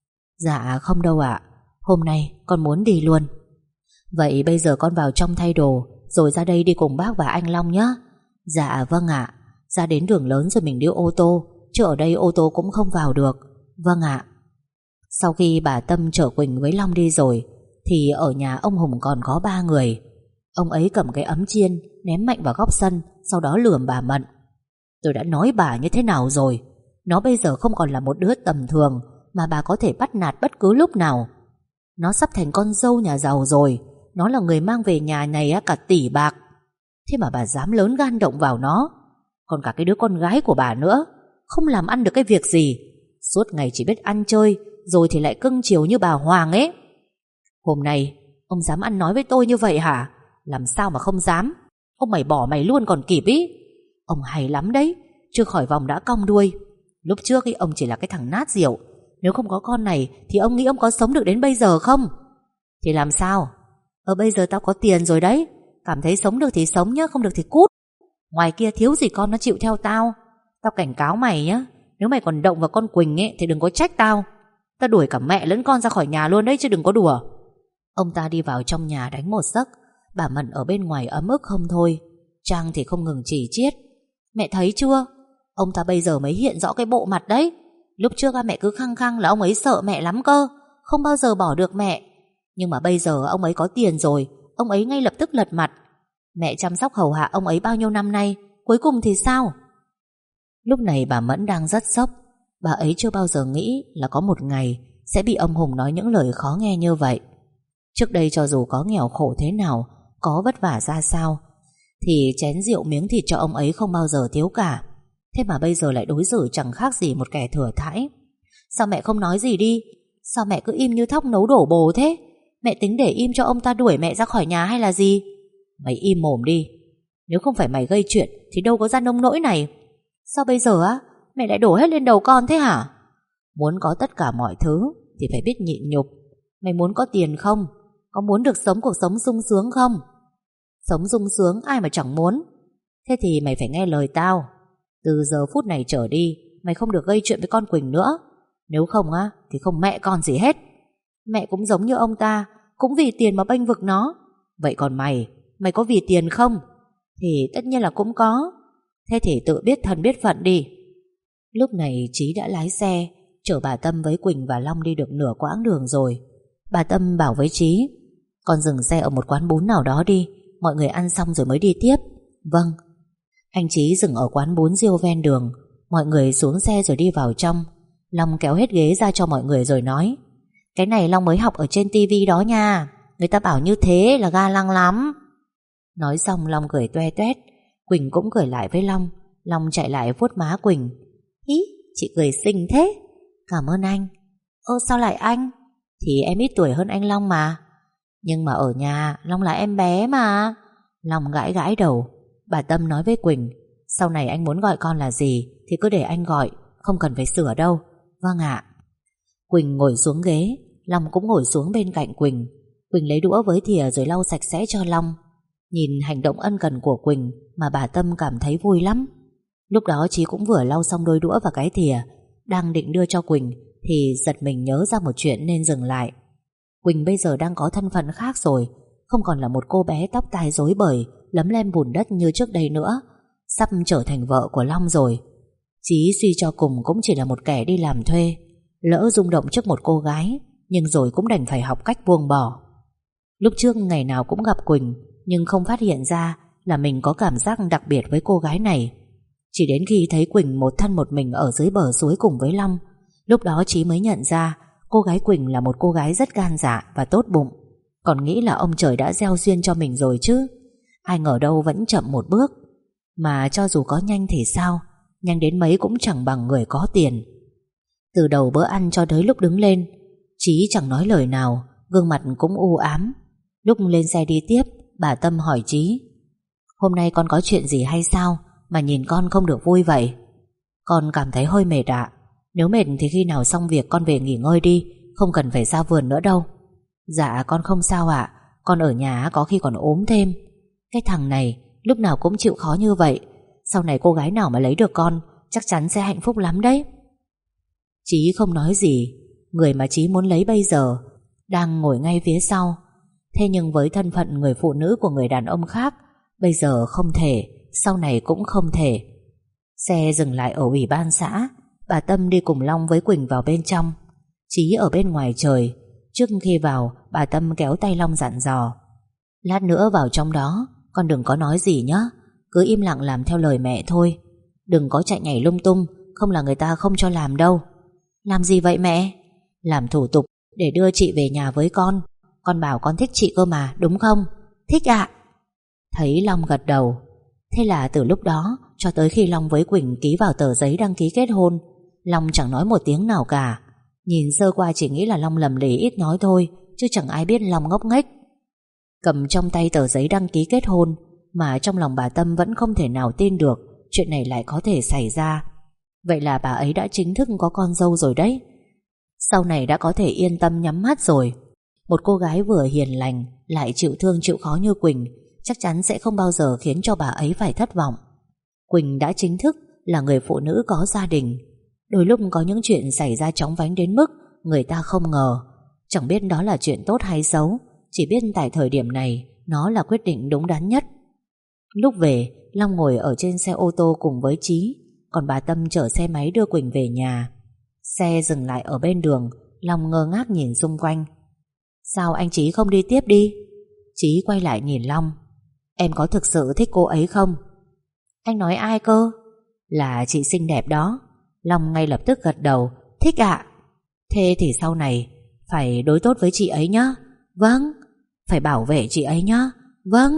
Dạ không đâu ạ, hôm nay con muốn đi luôn. Vậy bây giờ con vào trong thay đồ, rồi ra đây đi cùng bác và anh Long nhé. Dạ vâng ạ. Ra đến đường lớn rồi mình đi ô tô, chứ ở đây ô tô cũng không vào được. Vâng ạ. Sau khi bà Tâm chở Quỳnh với Long đi rồi, thì ở nhà ông Hùng còn có 3 người. Ông ấy cầm cái ấm chiên ném mạnh vào góc sân, sau đó lườm bà Mận. Tôi đã nói bà như thế nào rồi? Nó bây giờ không còn là một đứa tầm thường mà bà có thể bắt nạt bất cứ lúc nào. Nó sắp thành con dâu nhà giàu rồi. Nó là người mang về nhà này cả tỷ bạc. Thế mà bà dám lớn gan động vào nó. Còn cả cái đứa con gái của bà nữa, không làm ăn được cái việc gì, suốt ngày chỉ biết ăn chơi, rồi thì lại cưng chiều như bà Hoàng ấy. Hôm nay ông dám ăn nói với tôi như vậy hả? Làm sao mà không dám. Ông mày bỏ mày luôn còn kịp ý. Ông hay lắm đấy, chưa khỏi vòng đã cong đuôi. Lúc trước ông chỉ là cái thằng nát rượu. Nếu không có con này thì ông nghĩ ông có sống được đến bây giờ không? Thì làm sao? Bây giờ tao có tiền rồi đấy. Cảm thấy sống được thì sống nhá, không được thì cút. Ngoài kia thiếu gì con nó chịu theo tao. Tao cảnh cáo mày nhá, nếu mày còn động vào con Quỳnh thì đừng có trách tao. Tao đuổi cả mẹ lẫn con ra khỏi nhà luôn đấy, chứ đừng có đùa. Ông ta đi vào trong nhà đánh một giấc. Bà Mận ở bên ngoài ấm ức không thôi. Trang thì không ngừng chỉ chiết. Mẹ thấy chưa, ông ta bây giờ mới hiện rõ cái bộ mặt đấy. Lúc trước mẹ cứ khăng khăng là ông ấy sợ mẹ lắm cơ, không bao giờ bỏ được mẹ. Nhưng mà bây giờ ông ấy có tiền rồi, ông ấy ngay lập tức lật mặt. Mẹ chăm sóc hầu hạ ông ấy bao nhiêu năm nay, cuối cùng thì sao? Lúc này bà Mẫn đang rất sốc. Bà ấy chưa bao giờ nghĩ là có một ngày sẽ bị ông Hùng nói những lời khó nghe như vậy. Trước đây cho dù có nghèo khổ thế nào, có vất vả ra sao, thì chén rượu miếng thịt cho ông ấy không bao giờ thiếu cả. Thế mà bây giờ lại đối xử chẳng khác gì một kẻ thừa thãi. Sao mẹ không nói gì đi? Sao mẹ cứ im như thóc nấu đổ bồ thế? Mẹ tính để im cho ông ta đuổi mẹ ra khỏi nhà hay là gì? Mày im mồm đi. Nếu không phải mày gây chuyện thì đâu có ra nông nỗi này. Sao bây giờ á mẹ lại đổ hết lên đầu con thế hả? Muốn có tất cả mọi thứ thì phải biết nhịn nhục. Mày muốn có tiền không? Có muốn được sống cuộc sống sung sướng không? Sống sung sướng ai mà chẳng muốn. Thế thì mày phải nghe lời tao. Từ giờ phút này trở đi mày không được gây chuyện với con Quỳnh nữa. Nếu không á thì không mẹ con gì hết. Mẹ cũng giống như ông ta, cũng vì tiền mà bênh vực nó. Vậy còn mày có vì tiền không? Thì tất nhiên là cũng có. Thế thì tự biết thân biết phận đi. Lúc này Chí đã lái xe chở bà Tâm với Quỳnh và Long đi được nửa quãng đường rồi. Bà Tâm bảo với Chí: con dừng xe ở một quán bún nào đó đi, mọi người ăn xong rồi mới đi tiếp. Vâng. Anh Chí dừng ở quán bún riêu ven đường. Mọi người xuống xe rồi đi vào trong. Long kéo hết ghế ra cho mọi người rồi nói: cái này Long mới học ở trên tivi đó nha, người ta bảo như thế là ga lăng lắm. Nói xong Long cười toe toét. Quỳnh cũng cười lại với Long. Long chạy lại vuốt má Quỳnh: hí, chị cười xinh thế. Cảm ơn anh. Ơ sao lại anh? Thì em ít tuổi hơn anh Long mà. Nhưng mà ở nhà Long là em bé mà. Long gãi gãi đầu. Bà Tâm nói với Quỳnh: sau này anh muốn gọi con là gì thì cứ để anh gọi, không cần phải sửa đâu. Vâng ạ. Quỳnh ngồi xuống ghế, Long cũng ngồi xuống bên cạnh Quỳnh. Quỳnh lấy đũa với thìa rồi lau sạch sẽ cho Long. Nhìn hành động ân cần của Quỳnh mà bà Tâm cảm thấy vui lắm. Lúc đó Chí cũng vừa lau xong đôi đũa và cái thìa, đang định đưa cho Quỳnh thì giật mình nhớ ra một chuyện nên dừng lại. Quỳnh bây giờ đang có thân phận khác rồi, không còn là một cô bé tóc tai rối bời lấm lem bùn đất như trước đây nữa, sắp trở thành vợ của Long rồi. Chí suy cho cùng cũng chỉ là một kẻ đi làm thuê, lỡ rung động trước một cô gái, nhưng rồi cũng đành phải học cách buông bỏ. Lúc trước ngày nào cũng gặp Quỳnh, nhưng không phát hiện ra là mình có cảm giác đặc biệt với cô gái này. Chỉ đến khi thấy Quỳnh một thân một mình ở dưới bờ suối cùng với Long, lúc đó Chí mới nhận ra cô gái Quỳnh là một cô gái rất gan dạ và tốt bụng. Còn nghĩ là ông trời đã gieo duyên cho mình rồi chứ. Ai ngờ đâu vẫn chậm một bước. Mà cho dù có nhanh thì sao, nhanh đến mấy cũng chẳng bằng người có tiền. Từ đầu bữa ăn cho tới lúc đứng lên, Chí chẳng nói lời nào, gương mặt cũng u ám. Lúc lên xe đi tiếp, bà Tâm hỏi Chí: hôm nay con có chuyện gì hay sao mà nhìn con không được vui vậy? Con cảm thấy hơi mệt ạ. Nếu mệt thì khi nào xong việc con về nghỉ ngơi đi, không cần phải ra vườn nữa đâu. Dạ con không sao ạ. Con ở nhà có khi còn ốm thêm. Cái thằng này lúc nào cũng chịu khó như vậy. Sau này cô gái nào mà lấy được con chắc chắn sẽ hạnh phúc lắm đấy. Chí không nói gì. Người mà Chí muốn lấy bây giờ đang ngồi ngay phía sau. Thế nhưng với thân phận người phụ nữ của người đàn ông khác, bây giờ không thể, sau này cũng không thể. Xe dừng lại ở ủy ban xã. Bà Tâm đi cùng Long với Quỳnh vào bên trong. Chí ở bên ngoài trời. Trước khi vào, bà Tâm kéo tay Long dặn dò: lát nữa vào trong đó con đừng có nói gì nhé, cứ im lặng làm theo lời mẹ thôi. Đừng có chạy nhảy lung tung, không là người ta không cho làm đâu. Làm gì vậy mẹ? Làm thủ tục để đưa chị về nhà với con. Con bảo con thích chị cơ mà, đúng không? Thích ạ. Thấy Long gật đầu. Thế là từ lúc đó cho tới khi Long với Quỳnh ký vào tờ giấy đăng ký kết hôn, Long chẳng nói một tiếng nào cả. Nhìn sơ qua chỉ nghĩ là Long lầm lì ít nói thôi, chứ chẳng ai biết Long ngốc nghếch. Cầm trong tay tờ giấy đăng ký kết hôn, mà trong lòng bà Tâm vẫn không thể nào tin được chuyện này lại có thể xảy ra. Vậy là bà ấy đã chính thức có con dâu rồi đấy. Sau này đã có thể yên tâm nhắm mắt rồi. Một cô gái vừa hiền lành lại chịu thương chịu khó như Quỳnh chắc chắn sẽ không bao giờ khiến cho bà ấy phải thất vọng. Quỳnh đã chính thức là người phụ nữ có gia đình. Đôi lúc có những chuyện xảy ra chóng vánh đến mức người ta không ngờ. Chẳng biết đó là chuyện tốt hay xấu, chỉ biết tại thời điểm này nó là quyết định đúng đắn nhất. Lúc về, Long ngồi ở trên xe ô tô cùng với Chí, còn bà Tâm chở xe máy đưa Quỳnh về nhà. Xe dừng lại ở bên đường. Long ngơ ngác nhìn xung quanh. Sao anh Chí không đi tiếp đi? Chí quay lại nhìn Long. Em có thực sự thích cô ấy không? Anh nói ai cơ? Là chị xinh đẹp đó. Long ngay lập tức gật đầu. Thích ạ. Thế thì sau này phải đối tốt với chị ấy nhé. Vâng. Phải bảo vệ chị ấy nhé. Vâng.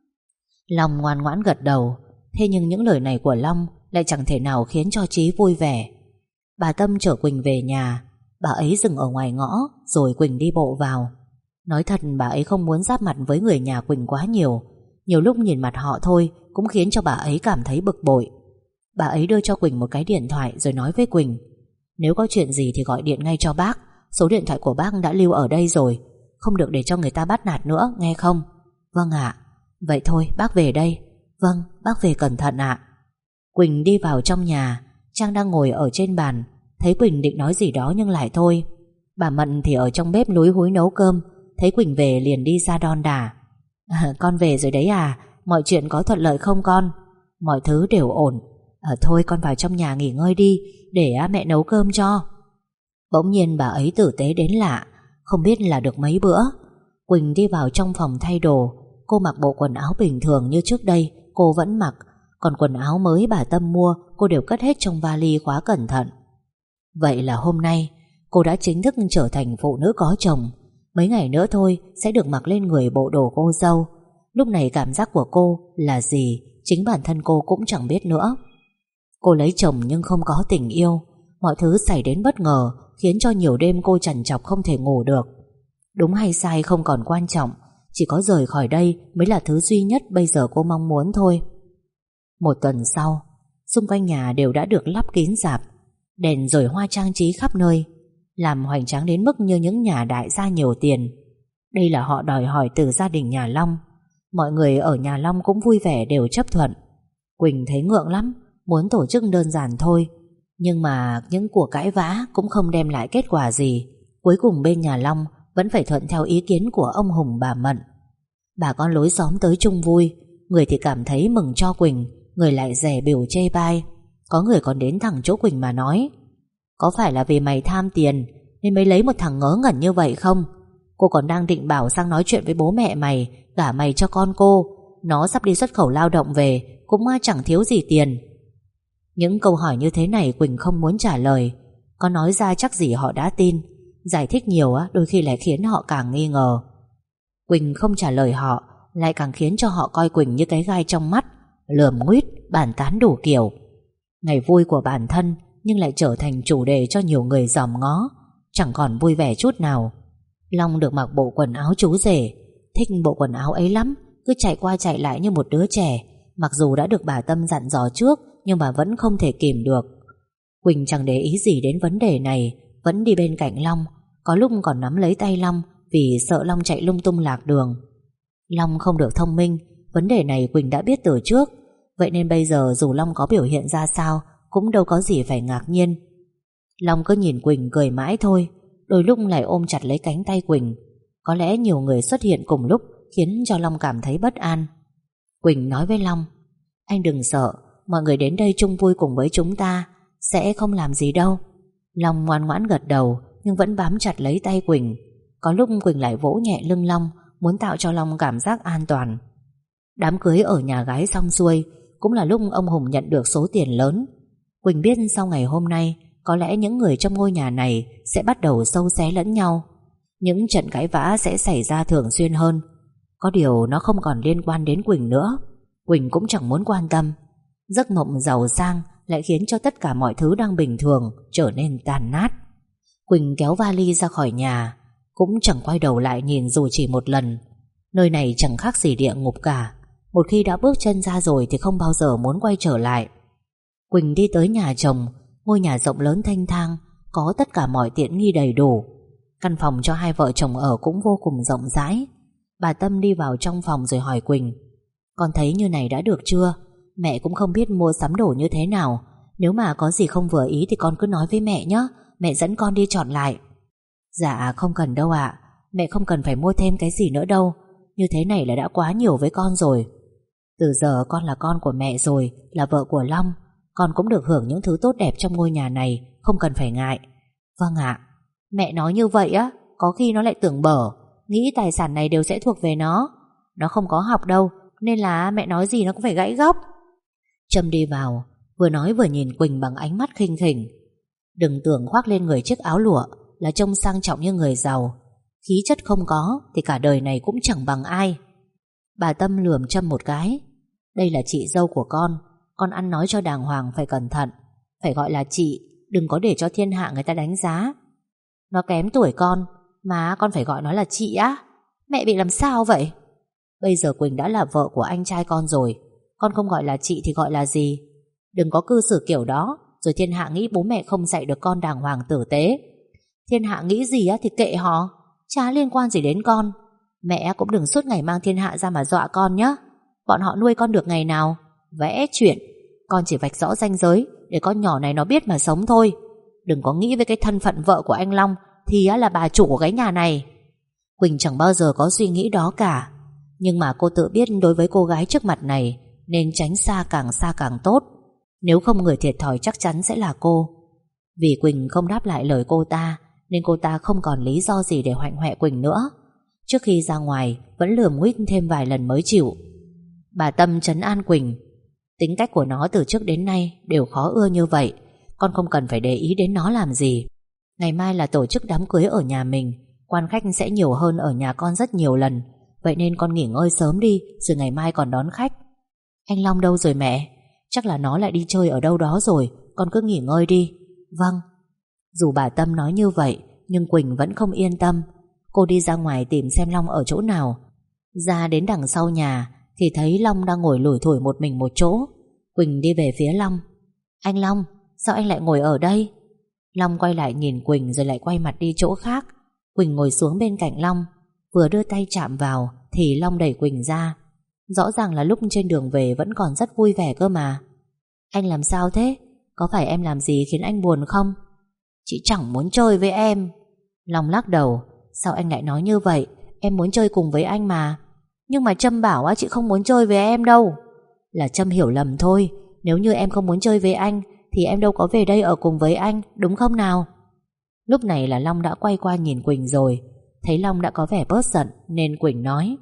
Long ngoan ngoãn gật đầu. Thế nhưng những lời này của Long lại chẳng thể nào khiến cho Chí vui vẻ. Bà Tâm chở Quỳnh về nhà. Bà ấy dừng ở ngoài ngõ, rồi Quỳnh đi bộ vào. Nói thật, bà ấy không muốn giáp mặt với người nhà Quỳnh quá nhiều. Nhiều lúc nhìn mặt họ thôi cũng khiến cho bà ấy cảm thấy bực bội. Bà ấy đưa cho Quỳnh một cái điện thoại rồi nói với Quỳnh: nếu có chuyện gì thì gọi điện ngay cho bác. Số điện thoại của bác đã lưu ở đây rồi. Không được để cho người ta bắt nạt nữa, nghe không? Vâng ạ. Vậy thôi, bác về đây. Vâng, bác về cẩn thận ạ. Quỳnh đi vào trong nhà. Trang đang ngồi ở trên bàn. Thấy Quỳnh định nói gì đó nhưng lại thôi. Bà Mận thì ở trong bếp lúi húi nấu cơm. Thấy Quỳnh về liền đi ra đon đả. Con về rồi đấy à? Mọi chuyện có thuận lợi không con? Mọi thứ đều ổn. Thôi con vào trong nhà nghỉ ngơi đi, để mẹ nấu cơm cho. Bỗng nhiên bà ấy tử tế đến lạ. Không biết là được mấy bữa. Quỳnh đi vào trong phòng thay đồ. Cô mặc bộ quần áo bình thường như trước đây cô vẫn mặc. Còn quần áo mới bà Tâm mua cô đều cất hết trong vali khóa cẩn thận. Vậy là hôm nay cô đã chính thức trở thành phụ nữ có chồng. Mấy ngày nữa thôi sẽ được mặc lên người bộ đồ cô dâu. Lúc này cảm giác của cô là gì chính bản thân cô cũng chẳng biết nữa. Cô lấy chồng nhưng không có tình yêu. Mọi thứ xảy đến bất ngờ khiến cho nhiều đêm cô trằn trọc không thể ngủ được. Đúng hay sai không còn quan trọng, chỉ có rời khỏi đây mới là thứ duy nhất bây giờ cô mong muốn thôi. Một tuần sau, xung quanh nhà đều đã được lắp kín rạp, đèn rồi hoa trang trí khắp nơi, làm hoành tráng đến mức như những nhà đại gia nhiều tiền. Đây là họ đòi hỏi từ gia đình nhà Long. Mọi người ở nhà Long cũng vui vẻ đều chấp thuận. Quỳnh thấy ngượng lắm, muốn tổ chức đơn giản thôi. Nhưng mà những cuộc cãi vã cũng không đem lại kết quả gì. Cuối cùng bên nhà Long vẫn phải thuận theo ý kiến của ông Hùng bà Mận. Bà con lối xóm tới chung vui. Người thì cảm thấy mừng cho Quỳnh, người lại dè bỉu chê bai. Có người còn đến thẳng chỗ Quỳnh mà nói: có phải là vì mày tham tiền nên mới lấy một thằng ngớ ngẩn như vậy không? Cô còn đang định bảo sang nói chuyện với bố mẹ mày, gả mày cho con cô. Nó sắp đi xuất khẩu lao động về, cũng chẳng thiếu gì tiền. Những câu hỏi như thế này Quỳnh không muốn trả lời. Có nói ra chắc gì họ đã tin. Giải thích nhiều đôi khi lại khiến họ càng nghi ngờ. Quỳnh không trả lời họ lại càng khiến cho họ coi Quỳnh như cái gai trong mắt, lườm nguýt, bàn tán đủ kiểu. Ngày vui của bản thân nhưng lại trở thành chủ đề cho nhiều người dòm ngó, chẳng còn vui vẻ chút nào. Long được mặc bộ quần áo chú rể, thích bộ quần áo ấy lắm, cứ chạy qua chạy lại như một đứa trẻ. Mặc dù đã được bà Tâm dặn dò trước, nhưng mà vẫn không thể kìm được. Quỳnh chẳng để ý gì đến vấn đề này, vẫn đi bên cạnh Long, có lúc còn nắm lấy tay Long vì sợ Long chạy lung tung lạc đường. Long không được thông minh, vấn đề này Quỳnh đã biết từ trước. Vậy nên bây giờ dù Long có biểu hiện ra sao cũng đâu có gì phải ngạc nhiên. Long cứ nhìn Quỳnh cười mãi thôi, đôi lúc lại ôm chặt lấy cánh tay Quỳnh. Có lẽ nhiều người xuất hiện cùng lúc khiến cho Long cảm thấy bất an. Quỳnh nói với Long: anh đừng sợ, mọi người đến đây chung vui cùng với chúng ta, sẽ không làm gì đâu. Long ngoan ngoãn gật đầu nhưng vẫn bám chặt lấy tay Quỳnh. Có lúc Quỳnh lại vỗ nhẹ lưng Long, muốn tạo cho Long cảm giác an toàn. Đám cưới ở nhà gái xong xuôi, cũng là lúc ông Hùng nhận được số tiền lớn. Quỳnh biết sau ngày hôm nay có lẽ những người trong ngôi nhà này sẽ bắt đầu xâu xé lẫn nhau. Những trận cãi vã sẽ xảy ra thường xuyên hơn. Có điều nó không còn liên quan đến Quỳnh nữa. Quỳnh cũng chẳng muốn quan tâm. Giấc mộng giàu sang lại khiến cho tất cả mọi thứ đang bình thường trở nên tàn nát. Quỳnh kéo vali ra khỏi nhà, cũng chẳng quay đầu lại nhìn dù chỉ một lần. Nơi này chẳng khác gì địa ngục cả. Một khi đã bước chân ra rồi thì không bao giờ muốn quay trở lại. Quỳnh đi tới nhà chồng. Ngôi nhà rộng lớn thênh thang, có tất cả mọi tiện nghi đầy đủ. Căn phòng cho hai vợ chồng ở cũng vô cùng rộng rãi. Bà Tâm đi vào trong phòng rồi hỏi Quỳnh: con thấy như này đã được chưa? Mẹ cũng không biết mua sắm đồ như thế nào. Nếu mà có gì không vừa ý thì con cứ nói với mẹ nhé, mẹ dẫn con đi chọn lại. Dạ không cần đâu ạ. Mẹ không cần phải mua thêm cái gì nữa đâu. Như thế này là đã quá nhiều với con rồi. Từ giờ con là con của mẹ rồi, là vợ của Long. Con cũng được hưởng những thứ tốt đẹp trong ngôi nhà này, không cần phải ngại. Vâng ạ. Mẹ nói như vậy á, có khi nó lại tưởng bở, nghĩ tài sản này đều sẽ thuộc về nó. Nó không có học đâu, nên là mẹ nói gì nó cũng phải gãy gốc. Trâm đi vào, vừa nói vừa nhìn Quỳnh bằng ánh mắt khinh khỉnh. Đừng tưởng khoác lên người chiếc áo lụa là trông sang trọng như người giàu, khí chất không có thì cả đời này cũng chẳng bằng ai. Bà Tâm lườm Trâm một cái. Đây là chị dâu của con ăn nói cho đàng hoàng phải cẩn thận. Phải gọi là chị, đừng có để cho thiên hạ người ta đánh giá. Nó kém tuổi con mà con phải gọi nó là chị á? Mẹ bị làm sao vậy? Bây giờ Quỳnh đã là vợ của anh trai con rồi, con không gọi là chị thì gọi là gì? Đừng có cư xử kiểu đó, rồi thiên hạ nghĩ bố mẹ không dạy được con đàng hoàng tử tế. Thiên hạ nghĩ gì á thì kệ họ, chả liên quan gì đến con. Mẹ cũng đừng suốt ngày mang thiên hạ ra mà dọa con nhé. Bọn họ nuôi con được ngày nào? Vẽ chuyện. Con chỉ vạch rõ ranh giới để con nhỏ này nó biết mà sống thôi. Đừng có nghĩ với cái thân phận vợ của anh Long thì là bà chủ của cái nhà này. Quỳnh chẳng bao giờ có suy nghĩ đó cả, nhưng mà cô tự biết đối với cô gái trước mặt này nên tránh xa càng tốt. Nếu không người thiệt thòi chắc chắn sẽ là cô. Vì Quỳnh không đáp lại lời cô ta nên cô ta không còn lý do gì để hoạnh hoẹ Quỳnh nữa. Trước khi ra ngoài vẫn lườm nguýt thêm vài lần mới chịu. Bà Tâm trấn an Quỳnh. Tính cách của nó từ trước đến nay đều khó ưa như vậy, con không cần phải để ý đến nó làm gì. Ngày mai là tổ chức đám cưới ở nhà mình, quan khách sẽ nhiều hơn ở nhà con rất nhiều lần. Vậy nên con nghỉ ngơi sớm đi, rồi ngày mai còn đón khách. Anh Long đâu rồi mẹ? Chắc là nó lại đi chơi ở đâu đó rồi, con cứ nghỉ ngơi đi. Vâng. Dù bà Tâm nói như vậy nhưng Quỳnh vẫn không yên tâm. Cô đi ra ngoài tìm xem Long ở chỗ nào. Ra đến đằng sau nhà thì thấy Long đang ngồi lủi thủi một mình một chỗ. Quỳnh đi về phía Long. Anh Long, sao anh lại ngồi ở đây? Long quay lại nhìn Quỳnh rồi lại quay mặt đi chỗ khác. Quỳnh ngồi xuống bên cạnh Long, vừa đưa tay chạm vào thì Long đẩy Quỳnh ra. Rõ ràng là lúc trên đường về vẫn còn rất vui vẻ cơ mà. Anh làm sao thế? Có phải em làm gì khiến anh buồn không? Chị chẳng muốn chơi với em. Long lắc đầu. Sao anh lại nói như vậy? Em muốn chơi cùng với anh mà. Nhưng mà Trâm bảo chị không muốn chơi với em đâu. Là Trâm hiểu lầm thôi. Nếu như em không muốn chơi với anh thì em đâu có về đây ở cùng với anh, đúng không nào? Lúc này là Long đã quay qua nhìn Quỳnh rồi. Thấy Long đã có vẻ bớt giận nên Quỳnh nói.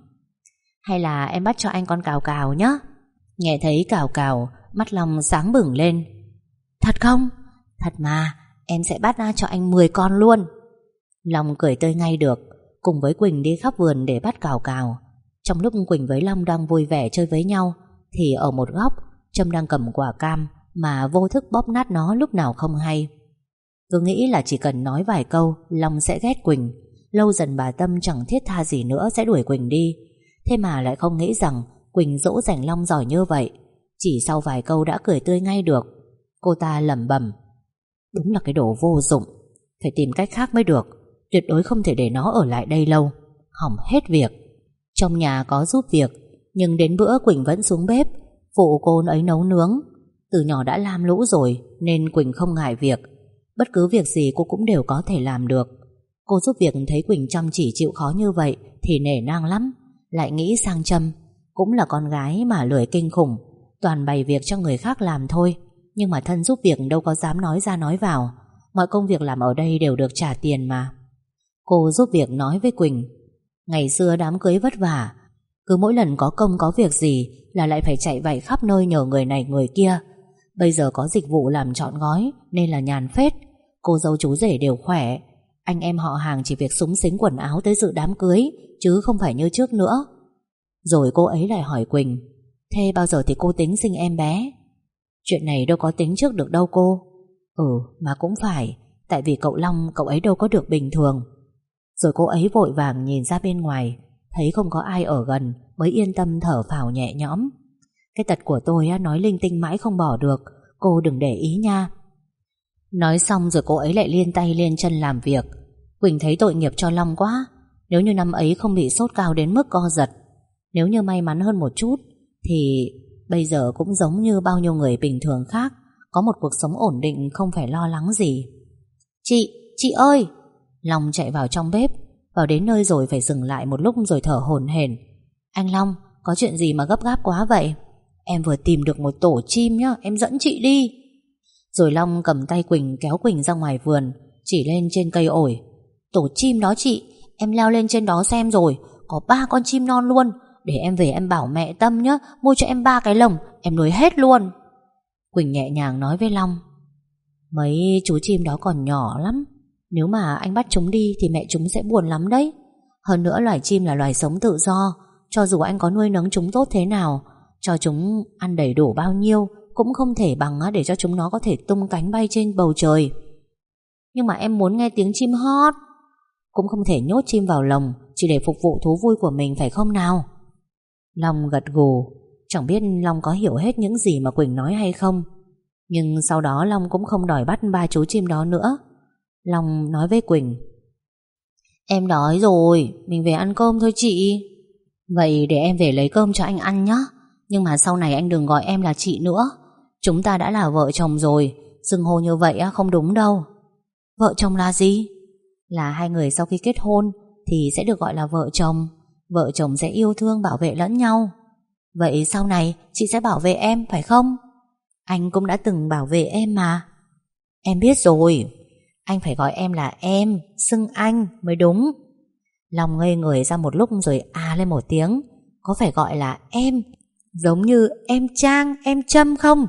Hay là em bắt cho anh con cào cào nhé. Nghe thấy cào cào, mắt Long sáng bừng lên. Thật không? Thật mà, em sẽ bắt cho anh 10 con luôn. Long cười tươi ngay được. Cùng với Quỳnh đi khắp vườn để bắt cào cào. Trong lúc Quỳnh với Long đang vui vẻ chơi với nhau thì ở một góc Trâm đang cầm quả cam mà vô thức bóp nát nó lúc nào không hay. Cứ nghĩ là chỉ cần nói vài câu Long sẽ ghét Quỳnh. Lâu dần bà Tâm chẳng thiết tha gì nữa sẽ đuổi Quỳnh đi. Thế mà lại không nghĩ rằng Quỳnh dỗ dành Long giỏi như vậy. Chỉ sau vài câu đã cười tươi ngay được. Cô ta lẩm bẩm. Đúng là cái đồ vô dụng. Phải tìm cách khác mới được. Tuyệt đối không thể để nó ở lại đây lâu. Hỏng hết việc. Trong nhà có giúp việc, nhưng đến bữa Quỳnh vẫn xuống bếp phụ cô ấy nấu nướng. Từ nhỏ đã lam lũ rồi nên Quỳnh không ngại việc. Bất cứ việc gì cô cũng đều có thể làm được. Cô giúp việc thấy Quỳnh chăm chỉ chịu khó như vậy thì nể nang lắm. Lại nghĩ sang Trâm, cũng là con gái mà lười kinh khủng, toàn bày việc cho người khác làm thôi. Nhưng mà thân giúp việc đâu có dám nói ra nói vào. Mọi công việc làm ở đây đều được trả tiền mà. Cô giúp việc nói với Quỳnh. Ngày xưa đám cưới vất vả, cứ mỗi lần có công có việc gì là lại phải chạy vạy khắp nơi nhờ người này người kia. Bây giờ có dịch vụ làm trọn gói nên là nhàn phết. Cô dâu chú rể đều khỏe. Anh em họ hàng chỉ việc xúng xính quần áo tới dự đám cưới, chứ không phải như trước nữa. Rồi cô ấy lại hỏi Quỳnh. Thế bao giờ thì cô tính sinh em bé? Chuyện này đâu có tính trước được đâu cô. Mà cũng phải. Tại vì cậu Long, cậu ấy đâu có được bình thường. Rồi cô ấy vội vàng nhìn ra bên ngoài, thấy không có ai ở gần mới yên tâm thở phào nhẹ nhõm. Cái tật của tôi nói linh tinh mãi không bỏ được. Cô đừng để ý nha. Nói xong rồi cô ấy lại liên tay liên chân làm việc. Quỳnh thấy tội nghiệp cho Long quá. Nếu như năm ấy không bị sốt cao đến mức co giật, nếu như may mắn hơn một chút thì bây giờ cũng giống như bao nhiêu người bình thường khác, có một cuộc sống ổn định, không phải lo lắng gì. Chị ơi! Long chạy vào trong bếp. Vào đến nơi rồi phải dừng lại một lúc rồi thở hổn hển. Anh Long, có chuyện gì mà gấp gáp quá vậy? Em vừa tìm được một tổ chim nhá, em dẫn chị đi. Rồi Long cầm tay Quỳnh kéo Quỳnh ra ngoài vườn, chỉ lên trên cây ổi. Tổ chim đó chị, em leo lên trên đó xem rồi, có 3 con chim non luôn. Để em về em bảo mẹ Tâm nhá, mua cho em 3 cái lồng, em nuôi hết luôn. Quỳnh nhẹ nhàng nói với Long: mấy chú chim đó còn nhỏ lắm, nếu mà anh bắt chúng đi thì mẹ chúng sẽ buồn lắm đấy. Hơn nữa loài chim là loài sống tự do, cho dù anh có nuôi nấng chúng tốt thế nào, cho chúng ăn đầy đủ bao nhiêu, cũng không thể bằng để cho chúng nó có thể tung cánh bay trên bầu trời. Nhưng mà em muốn nghe tiếng chim hót. Cũng không thể nhốt chim vào lồng chỉ để phục vụ thú vui của mình, phải không nào? Long gật gù. Chẳng biết Long có hiểu hết những gì mà Quỳnh nói hay không, nhưng sau đó Long cũng không đòi bắt 3 chú chim đó nữa. Long nói với Quỳnh: em đói rồi, mình về ăn cơm thôi chị. Vậy để em về lấy cơm cho anh ăn nhé. Nhưng mà sau này anh đừng gọi em là chị nữa. Chúng ta đã là vợ chồng rồi, xưng hô như vậy không đúng đâu. Vợ chồng là gì? Là hai người sau khi kết hôn thì sẽ được gọi là vợ chồng. Vợ chồng sẽ yêu thương bảo vệ lẫn nhau. Vậy sau này chị sẽ bảo vệ em phải không? Anh cũng đã từng bảo vệ em mà. Em biết rồi. Anh phải gọi em là em, xưng anh mới đúng. Long ngây người ra một lúc rồi lên một tiếng. Có phải gọi là em giống như em Trang, em Trâm không?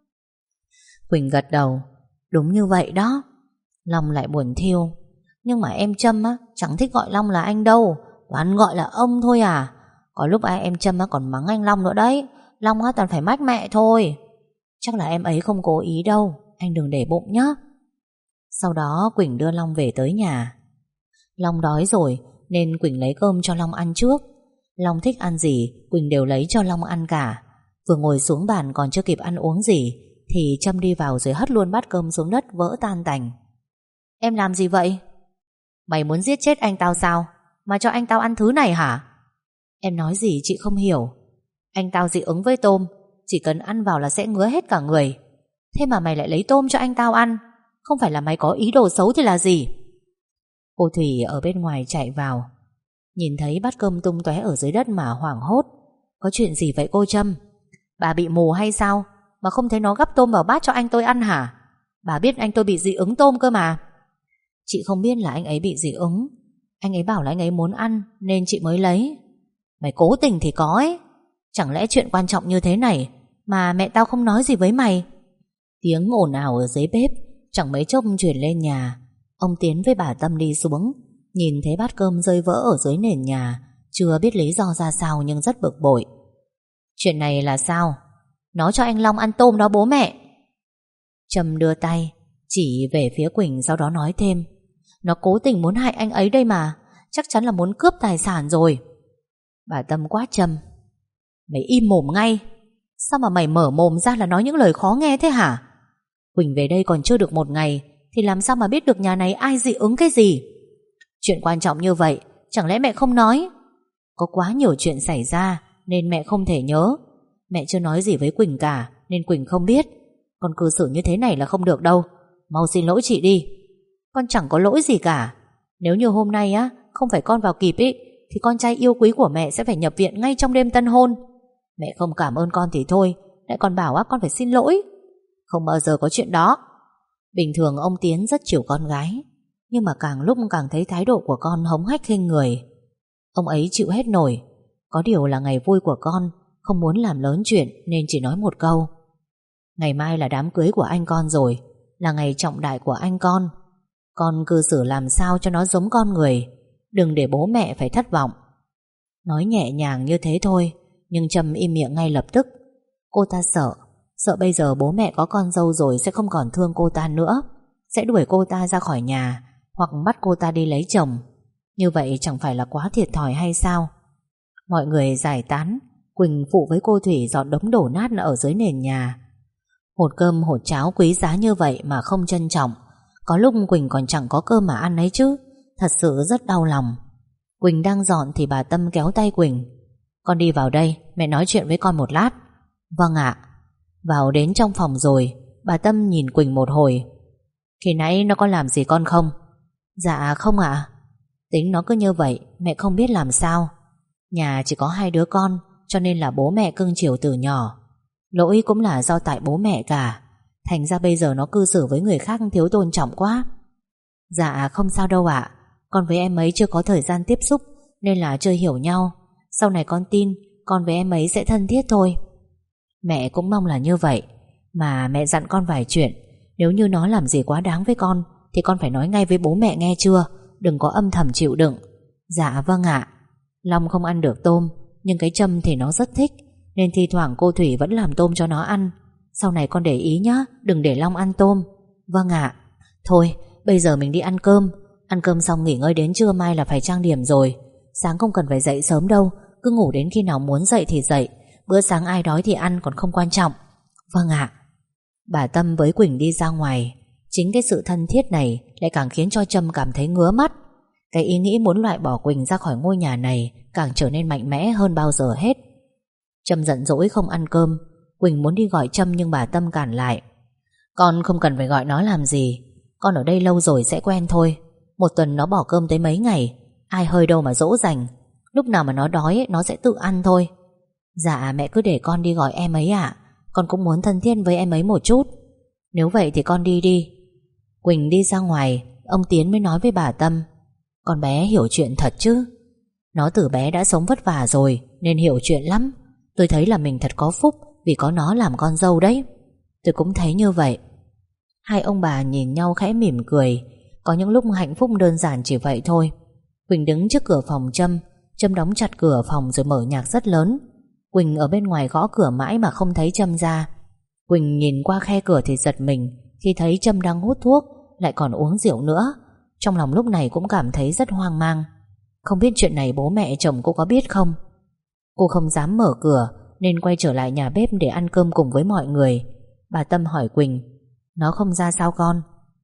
Quỳnh gật đầu. Đúng như vậy đó. Long lại buồn thiêu. Nhưng mà em Trâm chẳng thích gọi Long là anh đâu, toàn gọi là ông thôi à. Có lúc em Trâm còn mắng anh Long nữa đấy. Long toàn phải mách mẹ thôi. Chắc là em ấy không cố ý đâu, anh đừng để bụng nhé. Sau đó Quỳnh đưa Long về tới nhà. Long đói rồi nên Quỳnh lấy cơm cho Long ăn trước. Long thích ăn gì Quỳnh đều lấy cho Long ăn cả. Vừa ngồi xuống bàn còn chưa kịp ăn uống gì thì Trâm đi vào rồi hất luôn bát cơm xuống đất vỡ tan tành. Em làm gì vậy? Mày muốn giết chết anh tao sao mà cho anh tao ăn thứ này hả? Em nói gì chị không hiểu. Anh tao dị ứng với tôm, chỉ cần ăn vào là sẽ ngứa hết cả người. Thế mà mày lại lấy tôm cho anh tao ăn. Không phải là mày có ý đồ xấu thì là gì? Cô Thủy ở bên ngoài chạy vào, nhìn thấy bát cơm tung tóe ở dưới đất mà hoảng hốt. Có chuyện gì vậy cô Trâm? Bà bị mù hay sao mà không thấy nó gắp tôm vào bát cho anh tôi ăn hả? Bà biết anh tôi bị dị ứng tôm cơ mà. Chị không biết là anh ấy bị dị ứng. Anh ấy bảo là anh ấy muốn ăn nên chị mới lấy. Mày cố tình thì có ấy. Chẳng lẽ chuyện quan trọng như thế này mà mẹ tao không nói gì với mày? Tiếng ồn ào ở dưới bếp chẳng mấy chốc truyền lên nhà. Ông Tiến với bà Tâm đi xuống, nhìn thấy bát cơm rơi vỡ ở dưới nền nhà, chưa biết lý do ra sao nhưng rất bực bội. Chuyện này là sao? Nó cho anh Long ăn tôm đó bố mẹ. Trâm đưa tay chỉ về phía Quỳnh, sau đó nói thêm: nó cố tình muốn hại anh ấy đây mà, chắc chắn là muốn cướp tài sản rồi. Bà Tâm quát Trâm: mày im mồm ngay. Sao mà mày mở mồm ra là nói những lời khó nghe thế hả? Quỳnh về đây còn chưa được 1 ngày thì làm sao mà biết được nhà này ai dị ứng cái gì? Chuyện quan trọng như vậy chẳng lẽ mẹ không nói? Có quá nhiều chuyện xảy ra nên mẹ không thể nhớ. Mẹ chưa nói gì với Quỳnh cả nên Quỳnh không biết. Con cư xử như thế này là không được đâu. Mau xin lỗi chị đi. Con chẳng có lỗi gì cả. Nếu như hôm nay không phải con vào kịp thì con trai yêu quý của mẹ sẽ phải nhập viện ngay trong đêm tân hôn. Mẹ không cảm ơn con thì thôi, lại còn bảo con phải xin lỗi. Không bao giờ có chuyện đó. Bình thường ông Tiến rất chiều con gái, nhưng mà càng lúc càng thấy thái độ của con hống hách khinh người. Ông ấy chịu hết nổi. Có điều là ngày vui của con, không muốn làm lớn chuyện nên chỉ nói một câu: ngày mai là đám cưới của anh con rồi, là ngày trọng đại của anh con. Con cư xử làm sao cho nó giống con người, đừng để bố mẹ phải thất vọng. Nói nhẹ nhàng như thế thôi, nhưng Trâm im miệng ngay lập tức. Cô ta sợ bây giờ bố mẹ có con dâu rồi sẽ không còn thương cô ta nữa, sẽ đuổi cô ta ra khỏi nhà hoặc bắt cô ta đi lấy chồng. Như vậy chẳng phải là quá thiệt thòi hay sao? Mọi người giải tán. Quỳnh phụ với cô Thủy dọn đống đổ nát ở dưới nền nhà. Hột cơm hột cháo quý giá như vậy mà không trân trọng, có lúc Quỳnh còn chẳng có cơm mà ăn ấy chứ. Thật sự rất đau lòng. Quỳnh đang dọn thì bà Tâm kéo tay Quỳnh: con đi vào đây, mẹ nói chuyện với con một lát. Vâng ạ. Vào đến trong phòng rồi, bà Tâm nhìn Quỳnh một hồi: khi nãy nó có làm gì con không? Dạ không ạ. Tính nó cứ như vậy, mẹ không biết làm sao. Nhà chỉ có 2 đứa con, cho nên là bố mẹ cưng chiều từ nhỏ. Lỗi cũng là do tại bố mẹ cả, thành ra bây giờ nó cư xử với người khác thiếu tôn trọng quá. Dạ không sao đâu ạ. Con với em ấy chưa có thời gian tiếp xúc nên là chưa hiểu nhau. Sau này con tin con với em ấy sẽ thân thiết thôi. Mẹ cũng mong là như vậy. Mà mẹ dặn con vài chuyện. Nếu như nó làm gì quá đáng với con thì con phải nói ngay với bố mẹ nghe chưa? Đừng có âm thầm chịu đựng. Dạ vâng ạ. Long không ăn được tôm, nhưng cái Trâm thì nó rất thích, nên thi thoảng cô Thủy vẫn làm tôm cho nó ăn. Sau này con để ý nhá, đừng để Long ăn tôm. Vâng ạ. Thôi bây giờ mình đi ăn cơm. Ăn cơm xong nghỉ ngơi đến trưa mai là phải trang điểm rồi. Sáng không cần phải dậy sớm đâu, cứ ngủ đến khi nào muốn dậy thì dậy. Bữa sáng ai đói thì ăn, còn không quan trọng. Vâng ạ. Bà Tâm với Quỳnh đi ra ngoài. Chính cái sự thân thiết này lại càng khiến cho Trâm cảm thấy ngứa mắt. Cái ý nghĩ muốn loại bỏ Quỳnh ra khỏi ngôi nhà này càng trở nên mạnh mẽ hơn bao giờ hết. Trâm giận dỗi không ăn cơm. Quỳnh muốn đi gọi Trâm nhưng bà Tâm cản lại. Con không cần phải gọi nó làm gì. Con ở đây lâu rồi sẽ quen thôi. Một tuần nó bỏ cơm tới mấy ngày, ai hơi đâu mà dỗ dành. Lúc nào mà nó đói nó sẽ tự ăn thôi. Dạ mẹ cứ để con đi gọi em ấy ạ. Con cũng muốn thân thiết với em ấy một chút. Nếu vậy thì con đi đi. Quỳnh đi ra ngoài. Ông Tiến mới nói với bà Tâm. Con bé hiểu chuyện thật chứ? Nó từ bé đã sống vất vả rồi nên hiểu chuyện lắm. Tôi thấy là mình thật có phúc vì có nó làm con dâu đấy. Tôi cũng thấy như vậy. Hai ông bà nhìn nhau khẽ mỉm cười. Có những lúc hạnh phúc đơn giản chỉ vậy thôi. Quỳnh đứng trước cửa phòng Trâm. Trâm đóng chặt cửa phòng rồi mở nhạc rất lớn. Quỳnh ở bên ngoài gõ cửa mãi mà không thấy Trâm ra. Quỳnh nhìn qua khe cửa thì giật mình khi thấy Trâm đang hút thuốc, lại còn uống rượu nữa. Trong lòng lúc này cũng cảm thấy rất hoang mang. Không biết chuyện này bố mẹ chồng cô có biết không? Cô không dám mở cửa nên quay trở lại nhà bếp để ăn cơm cùng với mọi người. Bà Tâm hỏi Quỳnh. Nó không ra sao con?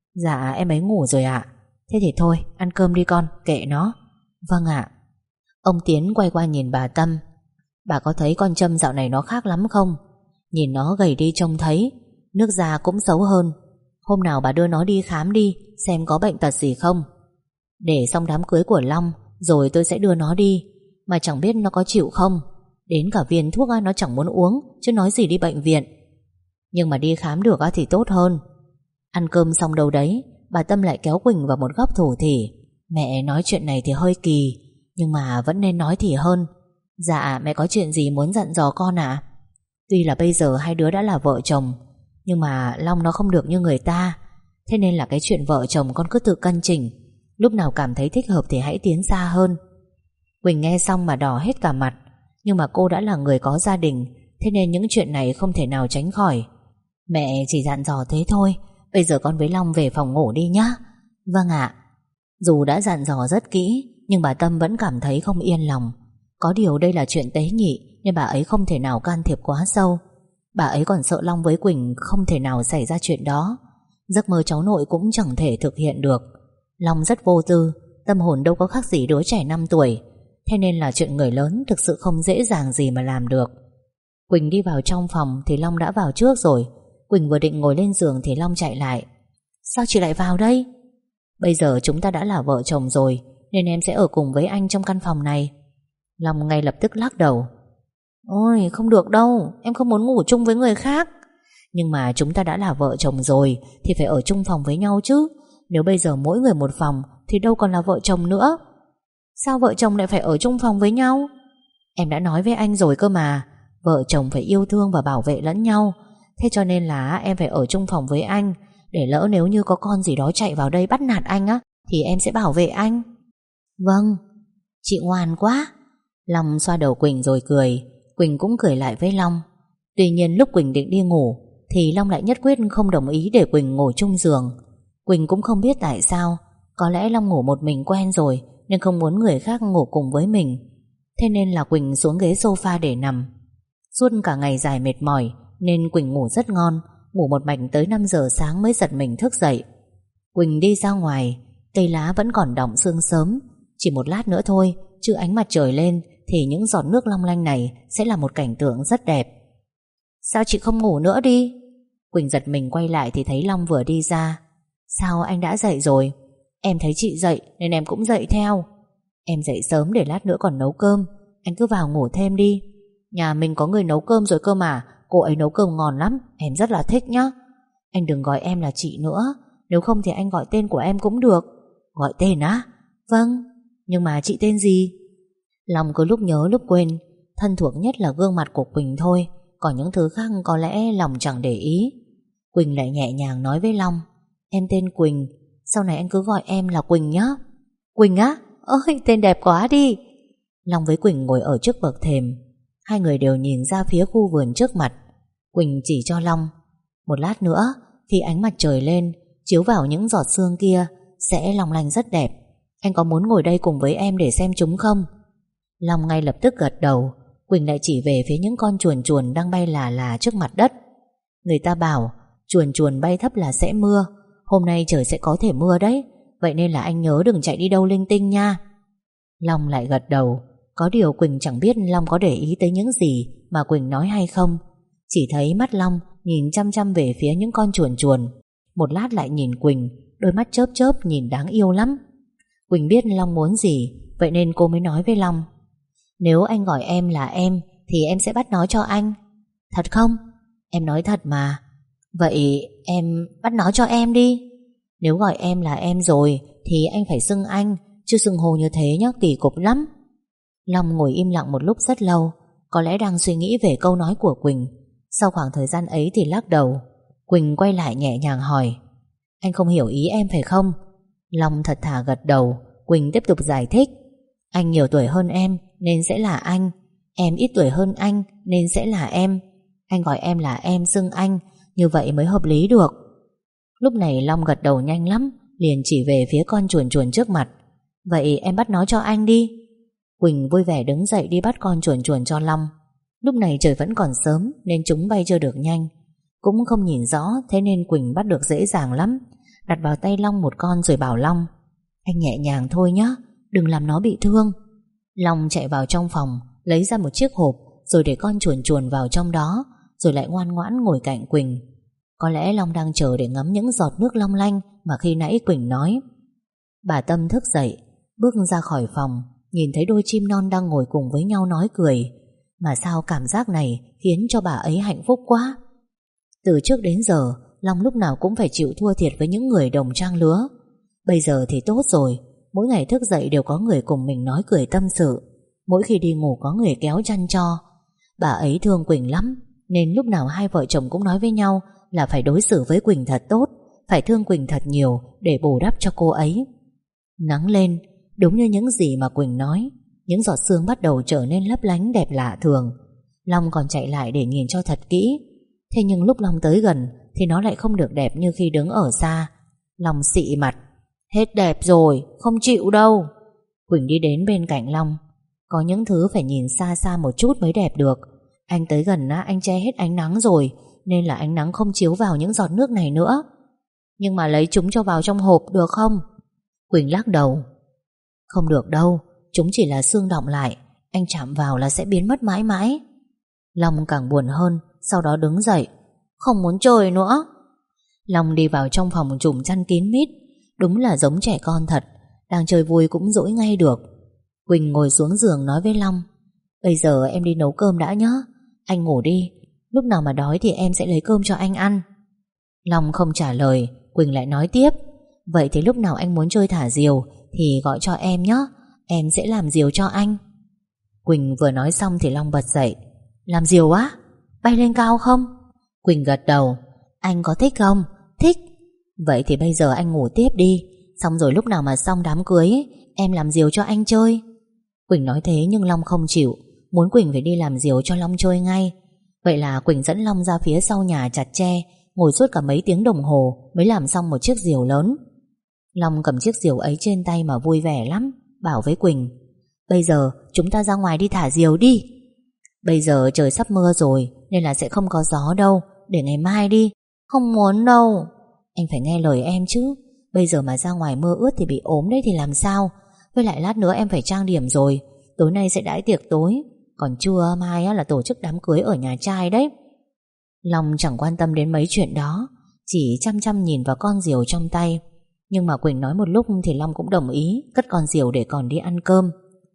Dạ em ấy ngủ rồi ạ. Thế thì thôi ăn cơm đi con, kệ nó. Vâng ạ. Ông Tiến quay qua nhìn bà Tâm. Bà có thấy con Trâm dạo này nó khác lắm không? Nhìn nó gầy đi trông thấy. Nước da cũng xấu hơn. Hôm nào bà đưa nó đi khám đi, xem có bệnh tật gì không. Để xong đám cưới của Long rồi tôi sẽ đưa nó đi. Mà chẳng biết nó có chịu không. Đến cả viên thuốc nó chẳng muốn uống, chứ nói gì đi bệnh viện. Nhưng mà đi khám được thì tốt hơn. Ăn cơm xong đâu đấy, bà Tâm lại kéo Quỳnh vào một góc thủ thỉ. Mẹ nói chuyện này thì hơi kỳ, nhưng mà vẫn nên nói thì hơn. Dạ mẹ có chuyện gì muốn dặn dò con ạ? Tuy là bây giờ hai đứa đã là vợ chồng, nhưng mà Long nó không được như người ta. Thế nên là cái chuyện vợ chồng con cứ tự cân chỉnh. Lúc nào cảm thấy thích hợp thì hãy tiến xa hơn. Quỳnh nghe xong mà đỏ hết cả mặt. Nhưng mà cô đã là người có gia đình, thế nên những chuyện này không thể nào tránh khỏi. Mẹ chỉ dặn dò thế thôi. Bây giờ con với Long về phòng ngủ đi nhá. Vâng ạ. Dù đã dặn dò rất kỹ, nhưng bà Tâm vẫn cảm thấy không yên lòng. Có điều đây là chuyện tế nhị, nên bà ấy không thể nào can thiệp quá sâu. Bà ấy còn sợ Long với Quỳnh không thể nào xảy ra chuyện đó. Giấc mơ cháu nội cũng chẳng thể thực hiện được. Long rất vô tư, tâm hồn đâu có khác gì đứa trẻ 5 tuổi. Thế nên là chuyện người lớn thực sự không dễ dàng gì mà làm được. Quỳnh đi vào trong phòng thì Long đã vào trước rồi. Quỳnh vừa định ngồi lên giường thì Long chạy lại. Sao chị lại vào đây? Bây giờ chúng ta đã là vợ chồng rồi, nên em sẽ ở cùng với anh trong căn phòng này. Long ngay lập tức lắc đầu. Ôi không được đâu, em không muốn ngủ chung với người khác. Nhưng mà chúng ta đã là vợ chồng rồi thì phải ở chung phòng với nhau chứ. Nếu bây giờ mỗi người một phòng thì đâu còn là vợ chồng nữa. Sao vợ chồng lại phải ở chung phòng với nhau? Em đã nói với anh rồi cơ mà. Vợ chồng phải yêu thương và bảo vệ lẫn nhau. Thế cho nên là em phải ở chung phòng với anh, để lỡ nếu như có con gì đó chạy vào đây bắt nạt anh á, thì em sẽ bảo vệ anh. Vâng. Chị ngoan quá. Long xoa đầu Quỳnh rồi cười. Quỳnh cũng cười lại với Long. Tuy nhiên lúc Quỳnh định đi ngủ thì Long lại nhất quyết không đồng ý để Quỳnh ngủ chung giường. Quỳnh cũng không biết tại sao. Có lẽ Long ngủ một mình quen rồi nên không muốn người khác ngủ cùng với mình. Thế nên là Quỳnh xuống ghế sofa để nằm. Suốt cả ngày dài mệt mỏi nên Quỳnh ngủ rất ngon. Ngủ một mạch tới 5 giờ sáng mới giật mình thức dậy. Quỳnh đi ra ngoài. Cây lá vẫn còn đọng sương sớm. Chỉ một lát nữa thôi, chứ ánh mặt trời lên thì những giọt nước long lanh này sẽ là một cảnh tượng rất đẹp. Sao chị không ngủ nữa đi? Quỳnh giật mình quay lại thì thấy Long vừa đi ra. Sao anh đã dậy rồi? Em thấy chị dậy nên em cũng dậy theo. Em dậy sớm để lát nữa còn nấu cơm. Anh cứ vào ngủ thêm đi. Nhà mình có người nấu cơm rồi cơ mà. Cô ấy nấu cơm ngon lắm, em rất là thích nhá. Anh đừng gọi em là chị nữa. Nếu không thì anh gọi tên của em cũng được. Gọi tên á? Vâng. Nhưng mà chị tên gì? Long cứ lúc nhớ lúc quên. Thân thuộc nhất là gương mặt của Quỳnh thôi, còn những thứ khác có lẽ lòng chẳng để ý. Quỳnh lại nhẹ nhàng nói với Long: Em tên Quỳnh, sau này anh cứ gọi em là Quỳnh nhé. Quỳnh á? Ôi tên đẹp quá đi. Long với Quỳnh ngồi ở trước bậc thềm. Hai người đều nhìn ra phía khu vườn trước mặt. Quỳnh chỉ cho Long: Một lát nữa khi ánh mặt trời lên chiếu vào những giọt sương kia sẽ long lanh rất đẹp. Anh có muốn ngồi đây cùng với em để xem chúng không? Long ngay lập tức gật đầu. Quỳnh lại chỉ về phía những con chuồn chuồn đang bay là là trước mặt đất. Người ta bảo chuồn chuồn bay thấp là sẽ mưa. Hôm nay trời sẽ có thể mưa đấy, vậy nên là anh nhớ đừng chạy đi đâu linh tinh nha. Long lại gật đầu. Có điều Quỳnh chẳng biết Long có để ý tới những gì mà Quỳnh nói hay không. Chỉ thấy mắt Long nhìn chăm chăm về phía những con chuồn chuồn. Một lát lại nhìn Quỳnh, đôi mắt chớp chớp nhìn đáng yêu lắm. Quỳnh biết Long muốn gì, vậy nên cô mới nói với Long: Nếu anh gọi em là em thì em sẽ bắt nó cho anh. Thật không? Em nói thật mà. Vậy em bắt nó cho em đi. Nếu gọi em là em rồi thì anh phải xưng anh, chứ xưng hô như thế nhá, kỳ cục lắm. Long ngồi im lặng một lúc rất lâu, có lẽ đang suy nghĩ về câu nói của Quỳnh. Sau khoảng thời gian ấy thì lắc đầu. Quỳnh quay lại nhẹ nhàng hỏi: Anh không hiểu ý em phải không? Long thật thà gật đầu. Quỳnh tiếp tục giải thích: Anh nhiều tuổi hơn em nên sẽ là anh. Em ít tuổi hơn anh nên sẽ là em. Anh gọi em là em, xưng anh, như vậy mới hợp lý được. Lúc này Long gật đầu nhanh lắm, liền chỉ về phía con chuồn chuồn trước mặt: Vậy em bắt nó cho anh đi. Quỳnh vui vẻ đứng dậy đi bắt con chuồn chuồn cho Long. Lúc này trời vẫn còn sớm nên chúng bay chưa được nhanh, cũng không nhìn rõ, thế nên Quỳnh bắt được dễ dàng lắm. Đặt vào tay Long một con rồi bảo Long: Anh nhẹ nhàng thôi nhé, đừng làm nó bị thương. Long chạy vào trong phòng, lấy ra một chiếc hộp rồi để con chuồn chuồn vào trong đó, rồi lại ngoan ngoãn ngồi cạnh Quỳnh. Có lẽ Long đang chờ để ngắm những giọt nước long lanh mà khi nãy Quỳnh nói. Bà Tâm thức dậy, bước ra khỏi phòng, nhìn thấy đôi chim non đang ngồi cùng với nhau nói cười. Mà sao cảm giác này khiến cho bà ấy hạnh phúc quá. Từ trước đến giờ Long lúc nào cũng phải chịu thua thiệt với những người đồng trang lứa. Bây giờ thì tốt rồi, mỗi ngày thức dậy đều có người cùng mình nói cười tâm sự. Mỗi khi đi ngủ có người kéo chăn cho. Bà ấy thương Quỳnh lắm, nên lúc nào hai vợ chồng cũng nói với nhau là phải đối xử với Quỳnh thật tốt, phải thương Quỳnh thật nhiều để bù đắp cho cô ấy. Nắng lên, đúng như những gì mà Quỳnh nói, những giọt sương bắt đầu trở nên lấp lánh đẹp lạ thường. Long còn chạy lại để nhìn cho thật kỹ. Thế nhưng lúc Long tới gần thì nó lại không được đẹp như khi đứng ở xa. Long xị mặt: Hết đẹp rồi, không chịu đâu. Quỳnh đi đến bên cạnh Long: Có những thứ phải nhìn xa xa một chút mới đẹp được. Anh tới gần anh che hết ánh nắng rồi, nên là ánh nắng không chiếu vào những giọt nước này nữa. Nhưng mà lấy chúng cho vào trong hộp được không? Quỳnh lắc đầu: Không được đâu, chúng chỉ là xương đọng lại, anh chạm vào là sẽ biến mất mãi mãi. Long càng buồn hơn, sau đó đứng dậy: Không muốn chơi nữa. Long đi vào trong phòng trùm chăn kín mít. Đúng là giống trẻ con thật, đang chơi vui cũng dỗi ngay được. Quỳnh ngồi xuống giường nói với Long: Bây giờ em đi nấu cơm đã nhé. Anh ngủ đi, lúc nào mà đói thì em sẽ lấy cơm cho anh ăn. Long không trả lời. Quỳnh lại nói tiếp: Vậy thì lúc nào anh muốn chơi thả diều thì gọi cho em nhé, em sẽ làm diều cho anh. Quỳnh vừa nói xong thì Long bật dậy: Làm diều á? Bay lên cao không? Quỳnh gật đầu: Anh có thích không? Thích. Vậy thì bây giờ anh ngủ tiếp đi, xong rồi lúc nào mà xong đám cưới ấy, em làm diều cho anh chơi. Quỳnh nói thế nhưng Long không chịu, muốn Quỳnh phải đi làm diều cho Long chơi ngay. Vậy là Quỳnh dẫn Long ra phía sau nhà chặt tre, ngồi suốt cả mấy tiếng đồng hồ mới làm xong một chiếc diều lớn. Long cầm chiếc diều ấy trên tay mà vui vẻ lắm, bảo với Quỳnh: Bây giờ chúng ta ra ngoài đi thả diều đi. Bây giờ trời sắp mưa rồi nên là sẽ không có gió đâu, để ngày mai đi. Không muốn đâu. Anh phải nghe lời em chứ, bây giờ mà ra ngoài mưa ướt thì bị ốm đấy thì làm sao. Với lại lát nữa em phải trang điểm rồi, tối nay sẽ đãi tiệc tối, còn trưa mai là tổ chức đám cưới ở nhà trai đấy. Long chẳng quan tâm đến mấy chuyện đó, chỉ chăm chăm nhìn vào con diều trong tay. Nhưng mà Quỳnh nói một lúc thì Long cũng đồng ý cất con diều để còn đi ăn cơm.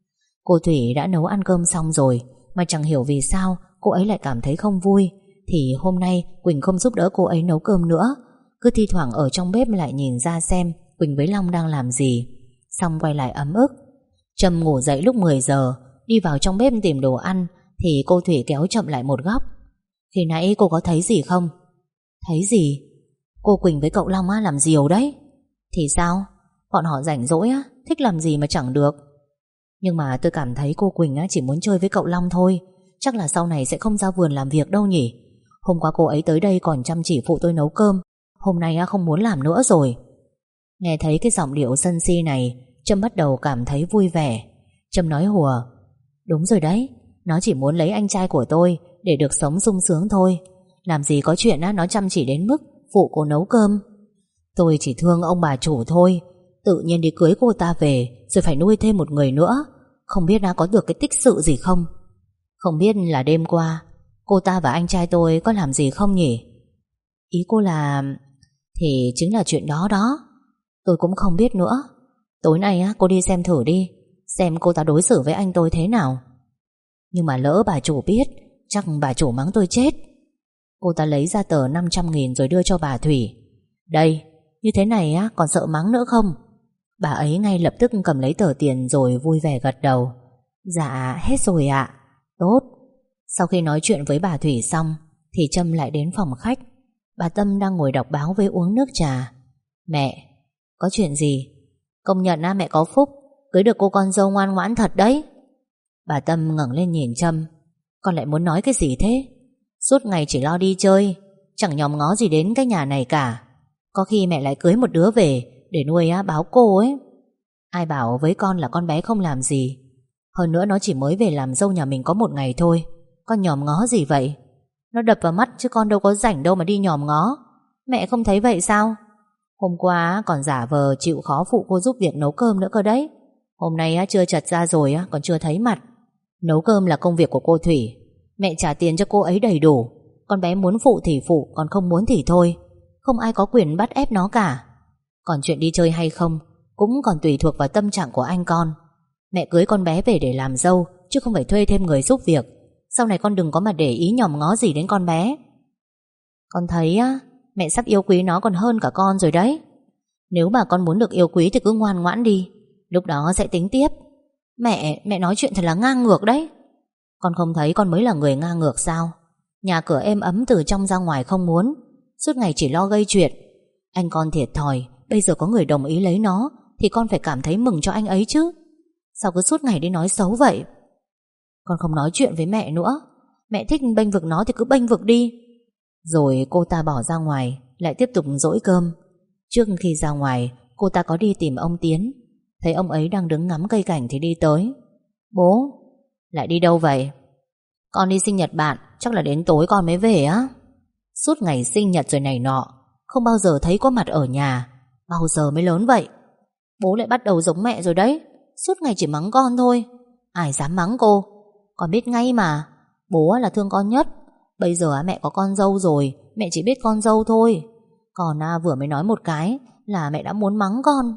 Cô Thủy đã nấu ăn cơm xong rồi, mà chẳng hiểu vì sao cô ấy lại cảm thấy không vui. Thì hôm nay Quỳnh không giúp đỡ cô ấy nấu cơm nữa, cứ thi thoảng ở trong bếp lại nhìn ra xem Quỳnh với Long đang làm gì. Xong quay lại ấm ức. Trâm ngủ dậy lúc 10 giờ, đi vào trong bếp tìm đồ ăn thì cô Thủy kéo chậm lại một góc. Khi nãy cô có thấy gì không? Thấy gì? Cô Quỳnh với cậu Long làm diều đấy. Thì sao? Bọn họ rảnh rỗi thích làm gì mà chẳng được. Nhưng mà tôi cảm thấy cô Quỳnh chỉ muốn chơi với cậu Long thôi. Chắc là sau này sẽ không ra vườn làm việc đâu nhỉ. Hôm qua cô ấy tới đây còn chăm chỉ phụ tôi nấu cơm. Hôm nay không muốn làm nữa rồi. Nghe thấy cái giọng điệu sân si này, Trâm bắt đầu cảm thấy vui vẻ. Trâm nói hùa: đúng rồi đấy, nó chỉ muốn lấy anh trai của tôi để được sống sung sướng thôi. Làm gì có chuyện nó chăm chỉ đến mức phụ cô nấu cơm. Tôi chỉ thương ông bà chủ thôi. Tự nhiên đi cưới cô ta về rồi phải nuôi thêm một người nữa. Không biết có được cái tích sự gì không. Không biết là đêm qua cô ta và anh trai tôi có làm gì không nhỉ? Ý cô là... thì chính là chuyện đó đó. Tôi cũng không biết nữa. Tối nay cô đi xem thử đi, xem cô ta đối xử với anh tôi thế nào. Nhưng mà lỡ bà chủ biết, chắc bà chủ mắng tôi chết. Cô ta lấy ra tờ 500.000 rồi đưa cho bà Thủy. Đây, như thế này còn sợ mắng nữa không? Bà ấy ngay lập tức cầm lấy tờ tiền rồi vui vẻ gật đầu. Dạ hết rồi ạ. Tốt. Sau khi nói chuyện với bà Thủy xong thì Trâm lại đến phòng khách. Bà Tâm đang ngồi đọc báo với uống nước trà. Mẹ, có chuyện gì? Công nhận mẹ có phúc, cưới được cô con dâu ngoan ngoãn thật đấy. Bà Tâm ngẩng lên nhìn Trâm. Con lại muốn nói cái gì thế? Suốt ngày chỉ lo đi chơi, chẳng nhòm ngó gì đến cái nhà này cả. Có khi mẹ lại cưới một đứa về để nuôi báo cô ấy. Ai bảo với con là con bé không làm gì. Hơn nữa nó chỉ mới về làm dâu nhà mình có một ngày thôi. Con nhòm ngó gì vậy? Nó đập vào mắt chứ con đâu có rảnh đâu mà đi nhòm ngó. Mẹ không thấy vậy sao? Hôm qua còn giả vờ chịu khó phụ cô giúp việc nấu cơm nữa cơ đấy. Hôm nay chưa chật ra rồi còn chưa thấy mặt. Nấu cơm là công việc của cô Thủy. Mẹ trả tiền cho cô ấy đầy đủ. Con bé muốn phụ thì phụ, còn không muốn thì thôi. Không ai có quyền bắt ép nó cả. Còn chuyện đi chơi hay không cũng còn tùy thuộc vào tâm trạng của anh con. Mẹ cưới con bé về để làm dâu, chứ không phải thuê thêm người giúp việc. Sau này con đừng có mà để ý nhòm ngó gì đến con bé. Con thấy mẹ sắp yêu quý nó còn hơn cả con rồi đấy. Nếu mà con muốn được yêu quý thì cứ ngoan ngoãn đi, lúc đó sẽ tính tiếp. Mẹ nói chuyện thật là ngang ngược đấy. Con không thấy con mới là người ngang ngược sao? Nhà cửa êm ấm từ trong ra ngoài không muốn, suốt ngày chỉ lo gây chuyện. Anh con thiệt thòi, bây giờ có người đồng ý lấy nó thì con phải cảm thấy mừng cho anh ấy chứ. Sao cứ suốt ngày đi nói xấu vậy? Con không nói chuyện với mẹ nữa. Mẹ thích bênh vực nó thì cứ bênh vực đi. Rồi cô ta bỏ ra ngoài, lại tiếp tục dỗi cơm. Trước khi ra ngoài, cô ta có đi tìm ông Tiến. Thấy ông ấy đang đứng ngắm cây cảnh thì đi tới. Bố, lại đi đâu vậy? Con đi sinh nhật bạn, chắc là đến tối con mới về á. Suốt ngày sinh nhật rồi này nọ, không bao giờ thấy có mặt ở nhà. Bao giờ mới lớn vậy? Bố lại bắt đầu giống mẹ rồi đấy. Suốt ngày chỉ mắng con thôi. Ai dám mắng cô? Con biết ngay mà. Bố là thương con nhất. Bây giờ mẹ có con dâu rồi, mẹ chỉ biết con dâu thôi. Còn vừa mới nói một cái là mẹ đã muốn mắng con.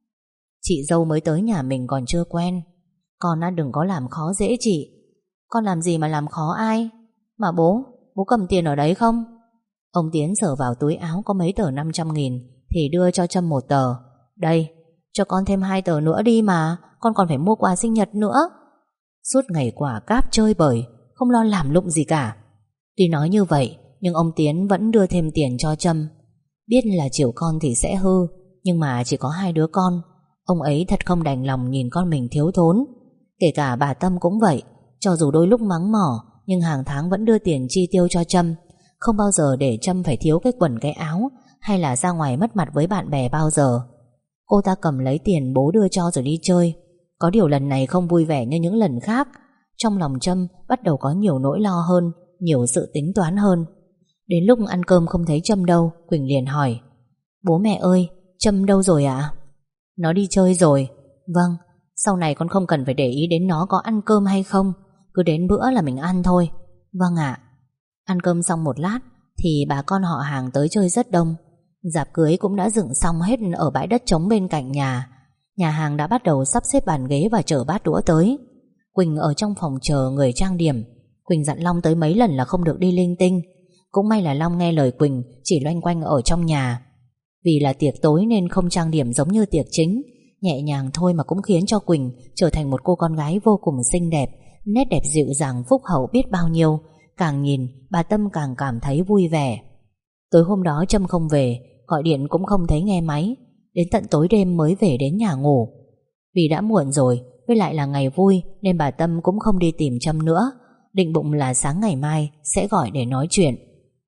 Chị dâu mới tới nhà mình còn chưa quen. Con đừng có làm khó dễ chị. Con làm gì mà làm khó ai? Mà bố cầm tiền ở đấy không? Ông Tiến sờ vào túi áo có mấy tờ 500.000 thì đưa cho Trâm một tờ. Đây, cho con thêm 2 tờ nữa đi mà. Con còn phải mua quà sinh nhật nữa. Suốt ngày quả cáp chơi bời, không lo làm lụng gì cả. Tuy nói như vậy, nhưng ông Tiến vẫn đưa thêm tiền cho Trâm. Biết là chiều con thì sẽ hư, nhưng mà chỉ có 2 đứa con. Ông ấy thật không đành lòng nhìn con mình thiếu thốn. Kể cả bà Tâm cũng vậy. Cho dù đôi lúc mắng mỏ, nhưng hàng tháng vẫn đưa tiền chi tiêu cho Trâm. Không bao giờ để Trâm phải thiếu cái quần cái áo, hay là ra ngoài mất mặt với bạn bè bao giờ. Cô ta cầm lấy tiền bố đưa cho rồi đi chơi. Có điều lần này không vui vẻ như những lần khác. Trong lòng Trâm bắt đầu có nhiều nỗi lo hơn, nhiều sự tính toán hơn. Đến lúc ăn cơm không thấy Trâm đâu, Quỳnh liền hỏi: Bố mẹ ơi, Trâm đâu rồi ạ? Nó đi chơi rồi. Vâng, sau này con không cần phải để ý đến nó có ăn cơm hay không. Cứ đến bữa là mình ăn thôi. Vâng ạ. Ăn cơm xong một lát thì bà con họ hàng tới chơi rất đông. Rạp cưới cũng đã dựng xong hết ở bãi đất trống bên cạnh nhà. Nhà hàng đã bắt đầu sắp xếp bàn ghế và chở bát đũa tới. Quỳnh ở trong phòng chờ người trang điểm. Quỳnh dặn Long tới mấy lần là không được đi linh tinh. Cũng may là Long nghe lời Quỳnh, chỉ loanh quanh ở trong nhà. Vì là tiệc tối nên không trang điểm giống như tiệc chính. Nhẹ nhàng thôi mà cũng khiến cho Quỳnh trở thành một cô con gái vô cùng xinh đẹp, nét đẹp dịu dàng phúc hậu biết bao nhiêu. Càng nhìn bà Tâm càng cảm thấy vui vẻ. Tối hôm đó Trâm không về, gọi điện cũng không thấy nghe máy. Đến tận tối đêm mới về đến nhà ngủ. Vì đã muộn rồi, với lại là ngày vui, nên bà Tâm cũng không đi tìm Trâm nữa. Định bụng là sáng ngày mai sẽ gọi để nói chuyện.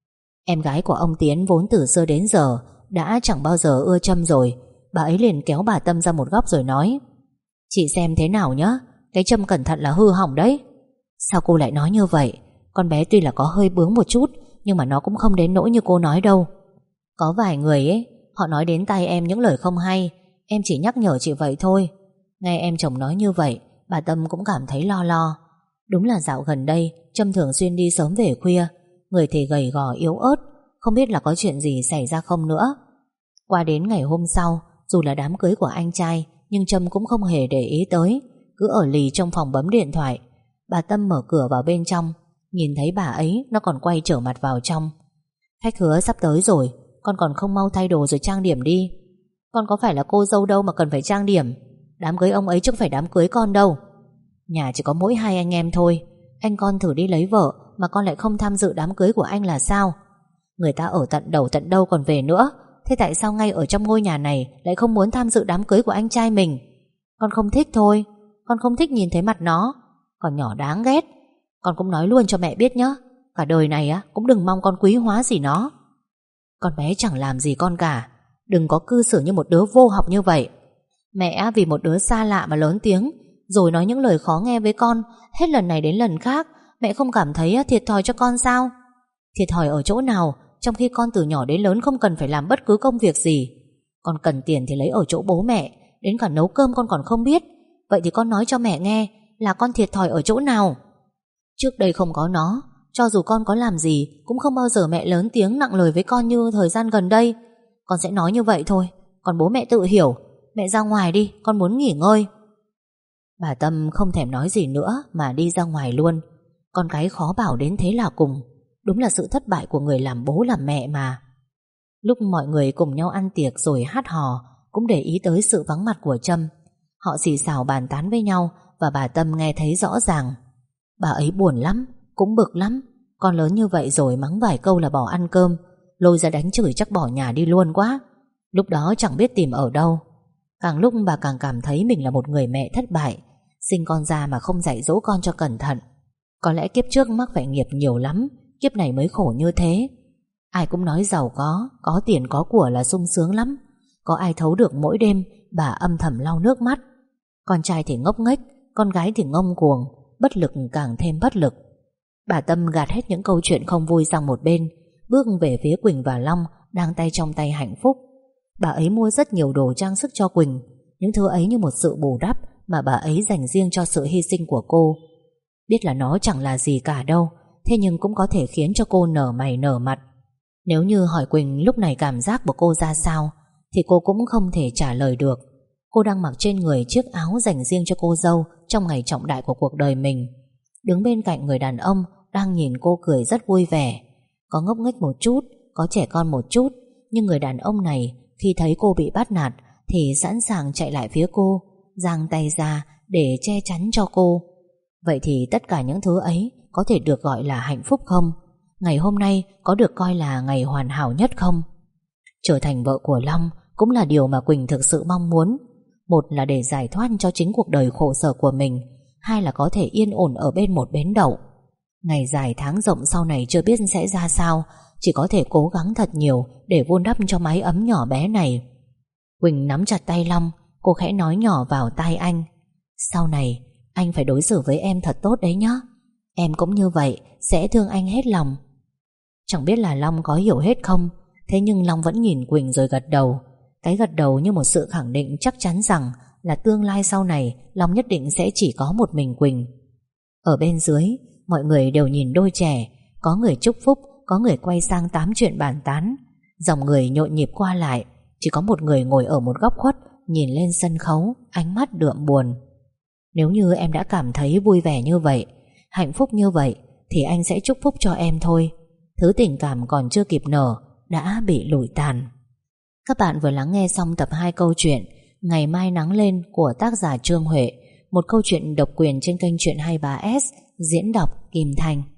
Em gái của ông Tiến vốn từ xưa đến giờ đã chẳng bao giờ ưa Trâm rồi. Bà ấy liền kéo bà Tâm ra một góc rồi nói: Chị xem thế nào nhá, cái Trâm cẩn thận là hư hỏng đấy. Sao cô lại nói như vậy? Con bé tuy là có hơi bướng một chút, nhưng mà nó cũng không đến nỗi như cô nói đâu. Có vài người ấy, họ nói đến tai em những lời không hay. Em chỉ nhắc nhở chị vậy thôi. Nghe em chồng nói như vậy, bà Tâm cũng cảm thấy lo lo. Đúng là dạo gần đây Trâm thường xuyên đi sớm về khuya, người thì gầy gò yếu ớt, không biết là có chuyện gì xảy ra không nữa. Qua đến ngày hôm sau, dù là đám cưới của anh trai, nhưng Trâm cũng không hề để ý tới, cứ ở lì trong phòng bấm điện thoại. Bà Tâm mở cửa vào bên trong, nhìn thấy bà ấy, nó còn quay trở mặt vào trong. Khách hứa sắp tới rồi, con còn không mau thay đồ rồi trang điểm đi. Con có phải là cô dâu đâu mà cần phải trang điểm. Đám cưới ông ấy chứ không phải đám cưới con đâu. Nhà chỉ có mỗi hai anh em thôi. Anh con thử đi lấy vợ mà con lại không tham dự đám cưới của anh là sao? Người ta ở tận đầu tận đâu còn về nữa. Thế tại sao ngay ở trong ngôi nhà này lại không muốn tham dự đám cưới của anh trai mình? Con không thích thôi. Con không thích nhìn thấy mặt nó. Còn nhỏ đáng ghét. Con cũng nói luôn cho mẹ biết nhé. Cả đời này á cũng đừng mong con quý hóa gì nó. Con bé chẳng làm gì con cả. Đừng có cư xử như một đứa vô học như vậy. Mẹ vì một đứa xa lạ mà lớn tiếng, rồi nói những lời khó nghe với con, hết lần này đến lần khác. Mẹ không cảm thấy thiệt thòi cho con sao? Thiệt thòi ở chỗ nào, trong khi con từ nhỏ đến lớn không cần phải làm bất cứ công việc gì. Con cần tiền thì lấy ở chỗ bố mẹ, đến cả nấu cơm con còn không biết. Vậy thì con nói cho mẹ nghe là con thiệt thòi ở chỗ nào? Trước đây không có nó, cho dù con có làm gì cũng không bao giờ mẹ lớn tiếng nặng lời với con như thời gian gần đây. Con sẽ nói như vậy thôi, còn bố mẹ tự hiểu. Mẹ ra ngoài đi, con muốn nghỉ ngơi. Bà Tâm không thèm nói gì nữa mà đi ra ngoài luôn. Con cái khó bảo đến thế là cùng. Đúng là sự thất bại của người làm bố làm mẹ mà. Lúc mọi người cùng nhau ăn tiệc rồi hát hò, cũng để ý tới sự vắng mặt của Trâm. Họ xì xào bàn tán với nhau, và bà Tâm nghe thấy rõ ràng. Bà ấy buồn lắm, cũng bực lắm. Con lớn như vậy rồi mắng vài câu là bỏ ăn cơm, lôi ra đánh chửi chắc bỏ nhà đi luôn quá. Lúc đó chẳng biết tìm ở đâu. Càng lúc bà càng cảm thấy mình là một người mẹ thất bại. Sinh con ra mà không dạy dỗ con cho cẩn thận. Có lẽ kiếp trước mắc phải nghiệp nhiều lắm, kiếp này mới khổ như thế. Ai cũng nói giàu có tiền có của là sung sướng lắm. Có ai thấu được mỗi đêm bà âm thầm lau nước mắt. Con trai thì ngốc nghếch, con gái thì ngông cuồng, bất lực càng thêm bất lực. Bà Tâm gạt hết những câu chuyện không vui sang một bên, bước về phía Quỳnh và Long đang tay trong tay hạnh phúc. Bà ấy mua rất nhiều đồ trang sức cho Quỳnh. Những thứ ấy như một sự bù đắp mà bà ấy dành riêng cho sự hy sinh của cô. Biết là nó chẳng là gì cả đâu, thế nhưng cũng có thể khiến cho cô nở mày nở mặt. Nếu như hỏi Quỳnh lúc này cảm giác của cô ra sao, thì cô cũng không thể trả lời được. Cô đang mặc trên người chiếc áo dành riêng cho cô dâu trong ngày trọng đại của cuộc đời mình. Đứng bên cạnh người đàn ông đang nhìn cô cười rất vui vẻ. Có ngốc nghếch một chút, có trẻ con một chút, nhưng người đàn ông này khi thấy cô bị bắt nạt thì sẵn sàng chạy lại phía cô, giang tay ra để che chắn cho cô. Vậy thì tất cả những thứ ấy có thể được gọi là hạnh phúc không? Ngày hôm nay có được coi là ngày hoàn hảo nhất không? Trở thành vợ của Long cũng là điều mà Quỳnh thực sự mong muốn. Một là để giải thoát cho chính cuộc đời khổ sở của mình, hai là có thể yên ổn ở bên một bến đậu. Ngày dài tháng rộng sau này chưa biết sẽ ra sao, chỉ có thể cố gắng thật nhiều để vun đắp cho mái ấm nhỏ bé này. Quỳnh nắm chặt tay Long, cô khẽ nói nhỏ vào tai anh: sau này anh phải đối xử với em thật tốt đấy nhá. Em cũng như vậy, sẽ thương anh hết lòng. Chẳng biết là Long có hiểu hết không, thế nhưng Long vẫn nhìn Quỳnh rồi gật đầu. Cái gật đầu như một sự khẳng định chắc chắn rằng là tương lai sau này Long nhất định sẽ chỉ có một mình Quỳnh. Ở bên dưới, mọi người đều nhìn đôi trẻ. Có người chúc phúc, có người quay sang tám chuyện bàn tán. Dòng người nhộn nhịp qua lại. Chỉ có một người ngồi ở một góc khuất, nhìn lên sân khấu, ánh mắt đượm buồn. Nếu như em đã cảm thấy vui vẻ như vậy, hạnh phúc như vậy, thì anh sẽ chúc phúc cho em thôi. Thứ tình cảm còn chưa kịp nở đã bị lụi tàn. Các bạn vừa lắng nghe xong tập 2 câu chuyện Ngày Mai Nắng Lên của tác giả Trương Huệ một câu chuyện độc quyền trên kênh Chuyện 23S, diễn đọc Kim Thành.